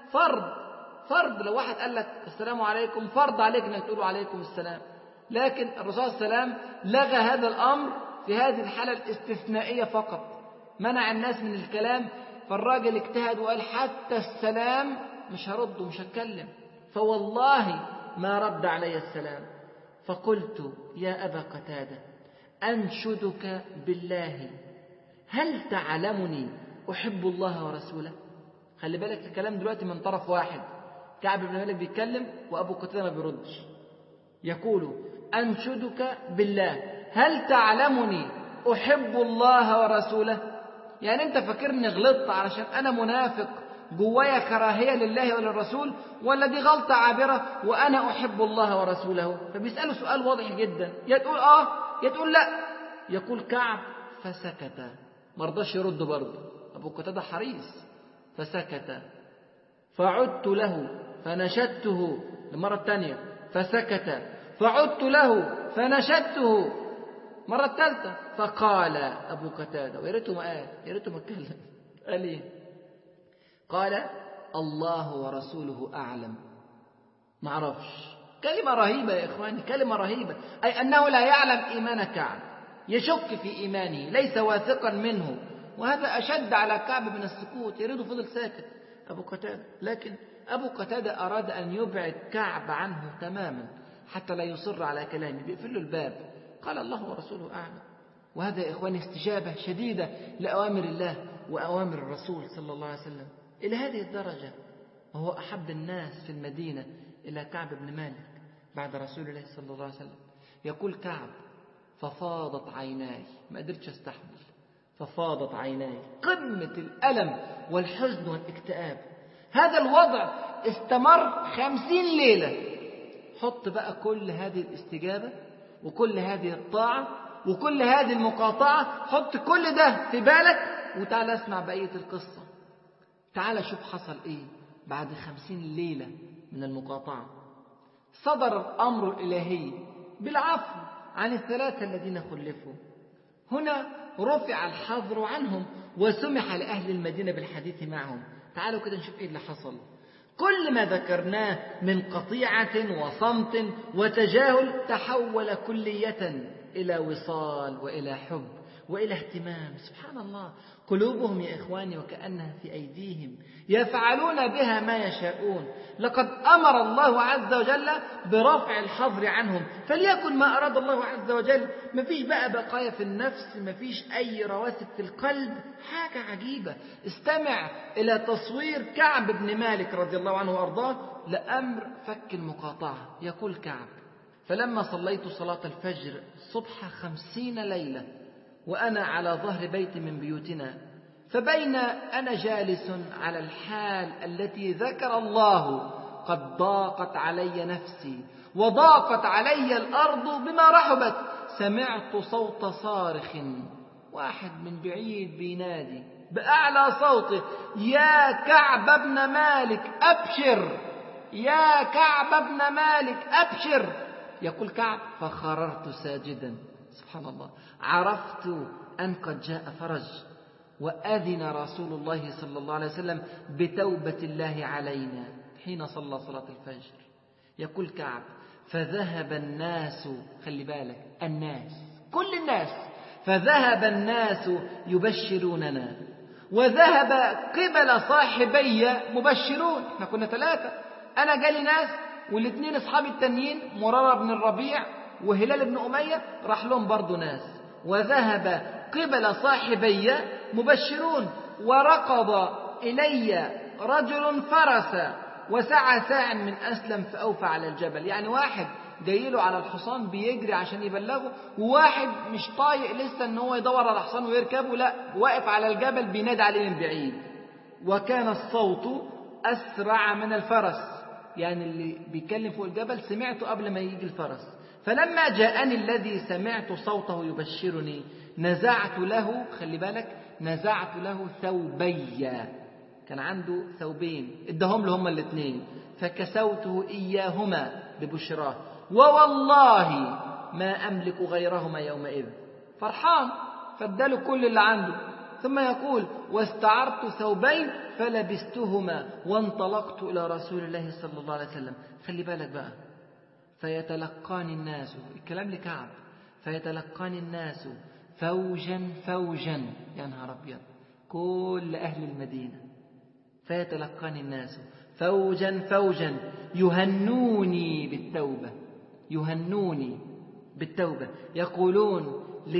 فرض. لو واحد قال لك السلام عليكم فرض عليك أنك تقول عليكم السلام، لكن الرسول صلى الله عليه وسلم لغى هذا الأمر في هذه الحالة الاستثنائية فقط، منع الناس من الكلام. فالراجل اجتهد وقال: حتى السلام مش هرد ومش هتكلم، فوالله ما رد علي السلام. فقلت: يا أبا قتادة أنشدك بالله هل تعلمني أحب الله ورسوله؟ خلي بالك الكلام دلوقتي من طرف واحد، كعب بن مالك بيتكلم وأبو قتادة ما بيردش. يقول: أنشدك بالله هل تعلمني أحب الله ورسوله؟ يعني أنت فاكرني غلطت علشان أنا منافق جوايا كراهية لله وللرسول، ولا دي غلطة عابرة وأنا أحب الله ورسوله؟ فبيسأله سؤال واضح جدا، يا تقول يا تقول لا. يقول كعب فسكت، مرضاش يرد برضه. أبو قتادة حريص، فسكت. فعدت له فنشدته المرة الثانية فسكت، فعدت له فنشدته مرة الثالثة فقال أبو قتادة، ويا ريته ما قال، يا ريته ما اتكلم، قال إيه؟ قال الله ورسوله أعلم. ما عرفش. كلمة رهيبة يا إخواني، كلمة رهيبة، أي أنه لا يعلم إيمان كعب، يشك في إيمانه، ليس واثقا منه، وهذا أشد على كعب من السكوت. يريد فضل ساكت أبو قتادة، لكن أبو قتادة أراد أن يبعد كعب عنه تماما حتى لا يصر على كلامه، بيقفل له الباب. قال الله ورسوله أعلم. وهذا يا إخواني استجابة شديدة لأوامر الله وأوامر الرسول صلى الله عليه وسلم إلى هذه الدرجة. وهو أحب الناس في المدينة إلى كعب بن مالك بعد رسول الله صلى الله عليه وسلم. يقول كعب ففاضت عيناي، ما قدرتش استحمل، ففاضت عيناي، قمة الألم والحزن والاكتئاب. هذا الوضع استمر 50 ليلة. حط بقى كل هذه الاستجابة وكل هذه الطاعة وكل هذه المقاطعة، حط كل ده في بالك وتعال اسمع بقية القصة. تعال شوف حصل ايه بعد 50 ليلة من المقاطعة. صدر الأمر الإلهي بالعفو عن الثلاثة الذين خلفوا. هنا رفع الحظر عنهم وسمح لأهل المدينة بالحديث معهم. تعالوا كده نشوف ايه اللي حصل. كل ما ذكرناه من قطيعة وصمت وتجاهل تحول كلية إلى وصال وإلى حب وإلى اهتمام. سبحان الله، قلوبهم يا إخواني وكأنها في أيديهم، يفعلون بها ما يشاءون. لقد أمر الله عز وجل برفع الحظر عنهم، فليكن ما أراد الله عز وجل. ما فيش بقى بقايا في النفس، ما فيش أي رواسب في القلب. حاجة عجيبة. استمع إلى تصوير كعب بن مالك رضي الله عنه وأرضاه لأمر فك المقاطعة. يقول كعب فلما صليت صلاة الفجر صبح 50 ليلة وأنا على ظهر بيت من بيوتنا، فبين أنا جالس على الحال التي ذكر الله قد ضاقت علي نفسي وضاقت علي الأرض بما رحبت، سمعت صوت صارخ، واحد من بعيد بينادي بأعلى صوته يا كعب بن مالك أبشر، يا كعب بن مالك أبشر. يقول كعب فخررت ساجدا. سبحان الله، عرفت أن قد جاء فرج وأذن رسول الله صلى الله عليه وسلم بتوبة الله علينا حين صلى صلاة الفجر. يقول كعب فذهب الناس، خلي بالك، الناس كل الناس، فذهب الناس يبشروننا وذهب قبل صاحبي مبشرون. احنا كنا 3، أنا جالي ناس والاثنين أصحابي التانيين مرارة بن الربيع وهلال بن أمية راح لهم برضو ناس. وذهب قبل صاحبي مبشرون وركض إلي رجل فرس وسعى ساع من أسلم فأوفى على الجبل. يعني واحد جايله على الحصان بيجري عشان يبلغه، وواحد مش طايق لسه ان هو يدور على الحصان ويركبه، لا واقف على الجبل بينادي عليه من بعيد. وكان الصوت أسرع من الفرس، يعني اللي بيتكلم فوق الجبل سمعته قبل ما يجي الفرس. فلما جاءني الذي سمعت صوته يبشرني نزعت له، خلي بالك، نزعت له ثوبي، كان عنده ثوبين ادهم له هما الاثنين، فكسوته إياهما ببشراه ووالله ما أملك غيرهما يومئذ. فرحان فاداله كل اللي عنده. ثم يقول واستعرت ثوبين فلبستهما وانطلقت إلى رسول الله صلى الله عليه وسلم. خلي بالك بقى، فيتلقاني الناس، الكلام لكعب، فيتلقاني الناس فوجا فوجا، يا نهار أبيض، كل أهل المدينة، فيتلقاني الناس فوجا فوجا يهنوني بالتوبة، يهنوني بالتوبة، يقولون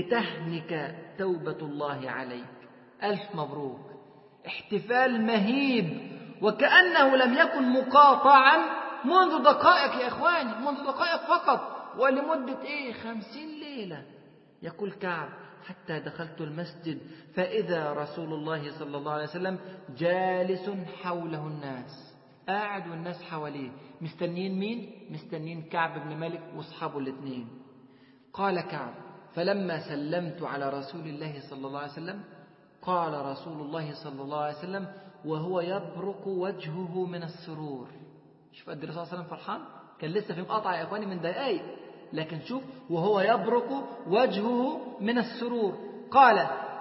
لتهنك توبة الله عليك، ألف مبروك. احتفال مهيب وكأنه لم يكن مقاطعا منذ دقائق يا إخواني، منذ دقائق فقط، ولمدة 50 ليلة. يقول كعب حتى دخلت المسجد فإذا رسول الله صلى الله عليه وسلم جالس حوله الناس، قاعد والناس حواليه مستنين مين؟ مستنين كعب بن مالك واصحابه الاثنين. قال كعب: فلما سلمت على رسول الله صلى الله عليه وسلم قال رسول الله صلى الله عليه وسلم وهو يبرق وجهه من السرور. شوف قد الرسول صلى الله عليه وسلم فرحان، كان لسه في مقاطعة يا إخواني من دقائق، لكن شوف وهو يبرق وجهه من السرور قال: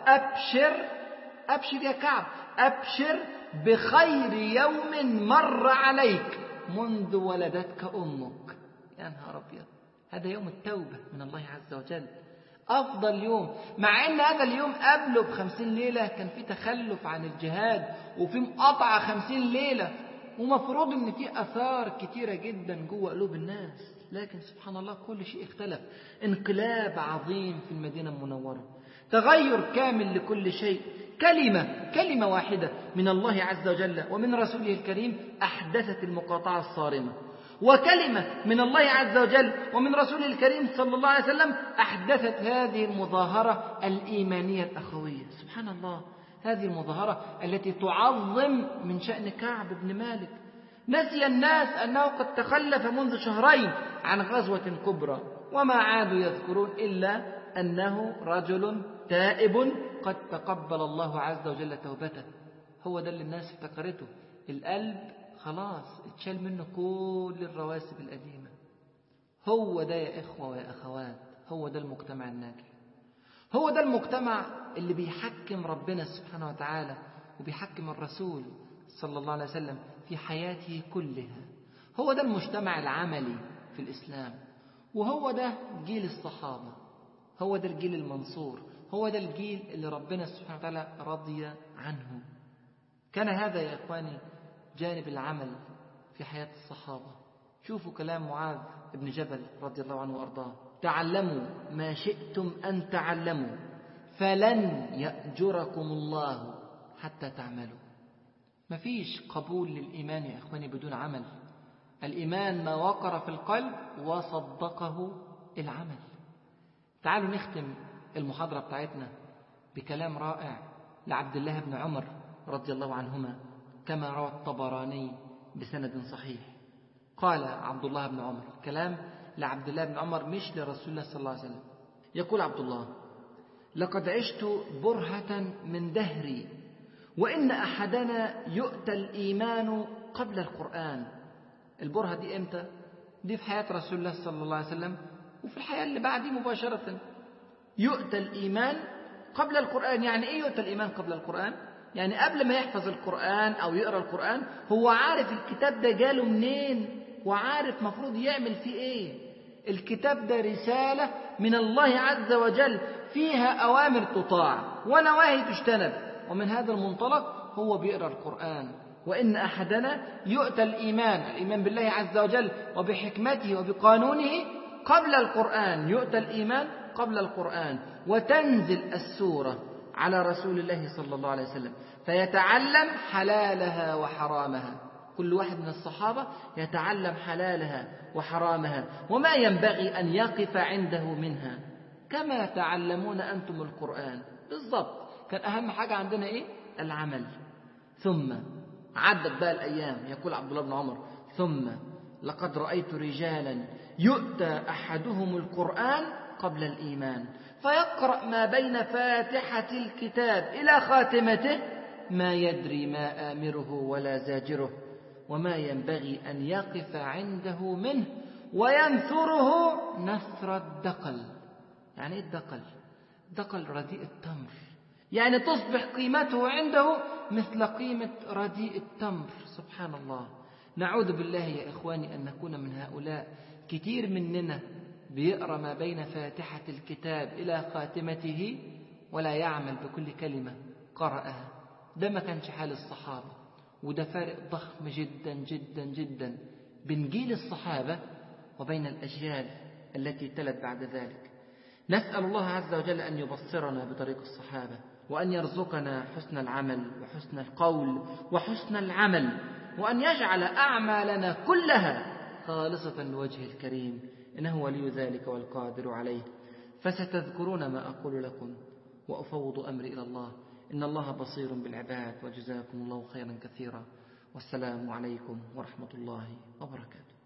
أبشر يا كعب، أبشر بخير يوم مر عليك منذ ولدتك أمك. يا نهار أبيض، هذا يوم التوبة من الله عز وجل، أفضل يوم، مع أن هذا اليوم قبله ب50 ليلة كان في تخلف عن الجهاد وفي مقاطعة 50 ليلة، ومفروض أن في أثار كتيرة جدا جوه قلوب الناس، لكن سبحان الله كل شيء اختلف. انقلاب عظيم في المدينة المنورة، تغير كامل لكل شيء. كلمة واحدة من الله عز وجل ومن رسوله الكريم أحدثت المقاطعة الصارمة، وكلمة من الله عز وجل ومن رسوله الكريم صلى الله عليه وسلم أحدثت هذه المظاهرة الإيمانية الأخوية. سبحان الله، هذه المظاهرة التي تعظم من شأن كعب بن مالك. نسي الناس أنه قد تخلف منذ شهرين عن غزوة كبرى، وما عادوا يذكرون إلا أنه رجل تائب قد تقبل الله عز وجل توبته. هو ده اللي الناس افتكرته، القلب خلاص اتشال منه كل الرواسب القديمة. هو ده يا إخوة ويا أخوات، هو ده المجتمع الناجح، هو ده المجتمع اللي بيحكم ربنا سبحانه وتعالى وبيحكم الرسول صلى الله عليه وسلم في حياته كلها. هو ده المجتمع العملي في الإسلام، وهو ده جيل الصحابة، هو ده الجيل المنصور، هو ده الجيل اللي ربنا سبحانه وتعالى رضي عنه. كان هذا يا إخواني جانب العمل في حياة الصحابة. شوفوا كلام معاذ بن جبل رضي الله عنه وأرضاه: تعلموا ما شئتم أن تعلموا فلن يأجركم الله حتى تعملوا. مفيش قبول للإيمان يا إخواني بدون عمل. الإيمان ما وقر في القلب وصدقه العمل. تعالوا نختم المحاضرة بتاعتنا بكلام رائع لعبد الله بن عمر رضي الله عنهما كما روى الطبراني بسند صحيح. قال عبد الله بن عمر، كلام لعبد الله بن عمر مش لرسول الله صلى الله عليه وسلم. يقول عبد الله: لقد عشت برهة من دهري وإن أحدنا يؤتى الإيمان قبل القرآن. البرهة دي إمتى؟ دي في حياة رسول الله صلى الله عليه وسلم وفي الحياة اللي بعدي مباشرة. يؤتى الإيمان قبل القرآن. يعني إيه يؤتى الإيمان قبل القرآن؟ يعني قبل ما يحفظ القرآن أو يقرأ القرآن هو عارف الكتاب ده جاله منين وعارف مفروض يعمل فيه إيه. الكتاب ده رسالة من الله عز وجل فيها أوامر تطاع ونواهي تجتنب، ومن هذا المنطلق هو بيقرأ القرآن. وإن أحدنا يؤتى الإيمان بالله عز وجل وبحكمته وبقانونه قبل القرآن. يؤتى الإيمان قبل القرآن، وتنزل السورة على رسول الله صلى الله عليه وسلم فيتعلم حلالها وحرامها. كل واحد من الصحابة يتعلم حلالها وحرامها وما ينبغي أن يقف عنده منها، كما تعلمون أنتم القرآن بالضبط. كان أهم حاجة عندنا إيه؟ العمل. ثم عدت بقى الأيام. يقول عبد الله بن عمر: ثم لقد رأيت رجالا يؤتى أحدهم القرآن قبل الإيمان فيقرأ ما بين فاتحة الكتاب إلى خاتمته ما يدري ما آمره ولا زاجره وما ينبغي أن يقف عنده منه وينثره نثر الدقل. يعني إيه الدقل؟ دقل رديء التمر، يعني تصبح قيمته عنده مثل قيمة رديء التمر. سبحان الله. نعوذ بالله يا إخواني أن نكون من هؤلاء. كتير مننا بيقرأ ما بين فاتحة الكتاب إلى خاتمته ولا يعمل بكل كلمة قرأها. ده ما كانش حال الصحابة، وده فارق ضخم جدا جدا جدا بين جيل الصحابة وبين الأجيال التي تلت بعد ذلك. نسأل الله عز وجل أن يبصرنا بطريق الصحابة وأن يرزقنا حسن العمل وحسن القول وحسن العمل، وأن يجعل أعمالنا كلها خالصة لوجهه الكريم، إنه ولي ذلك والقادر عليه. فستذكرون ما أقول لكم وأفوض أمري إلى الله، إن الله بصير بالعباد، وجزاكم الله خيرا كثيرا، والسلام عليكم ورحمة الله وبركاته.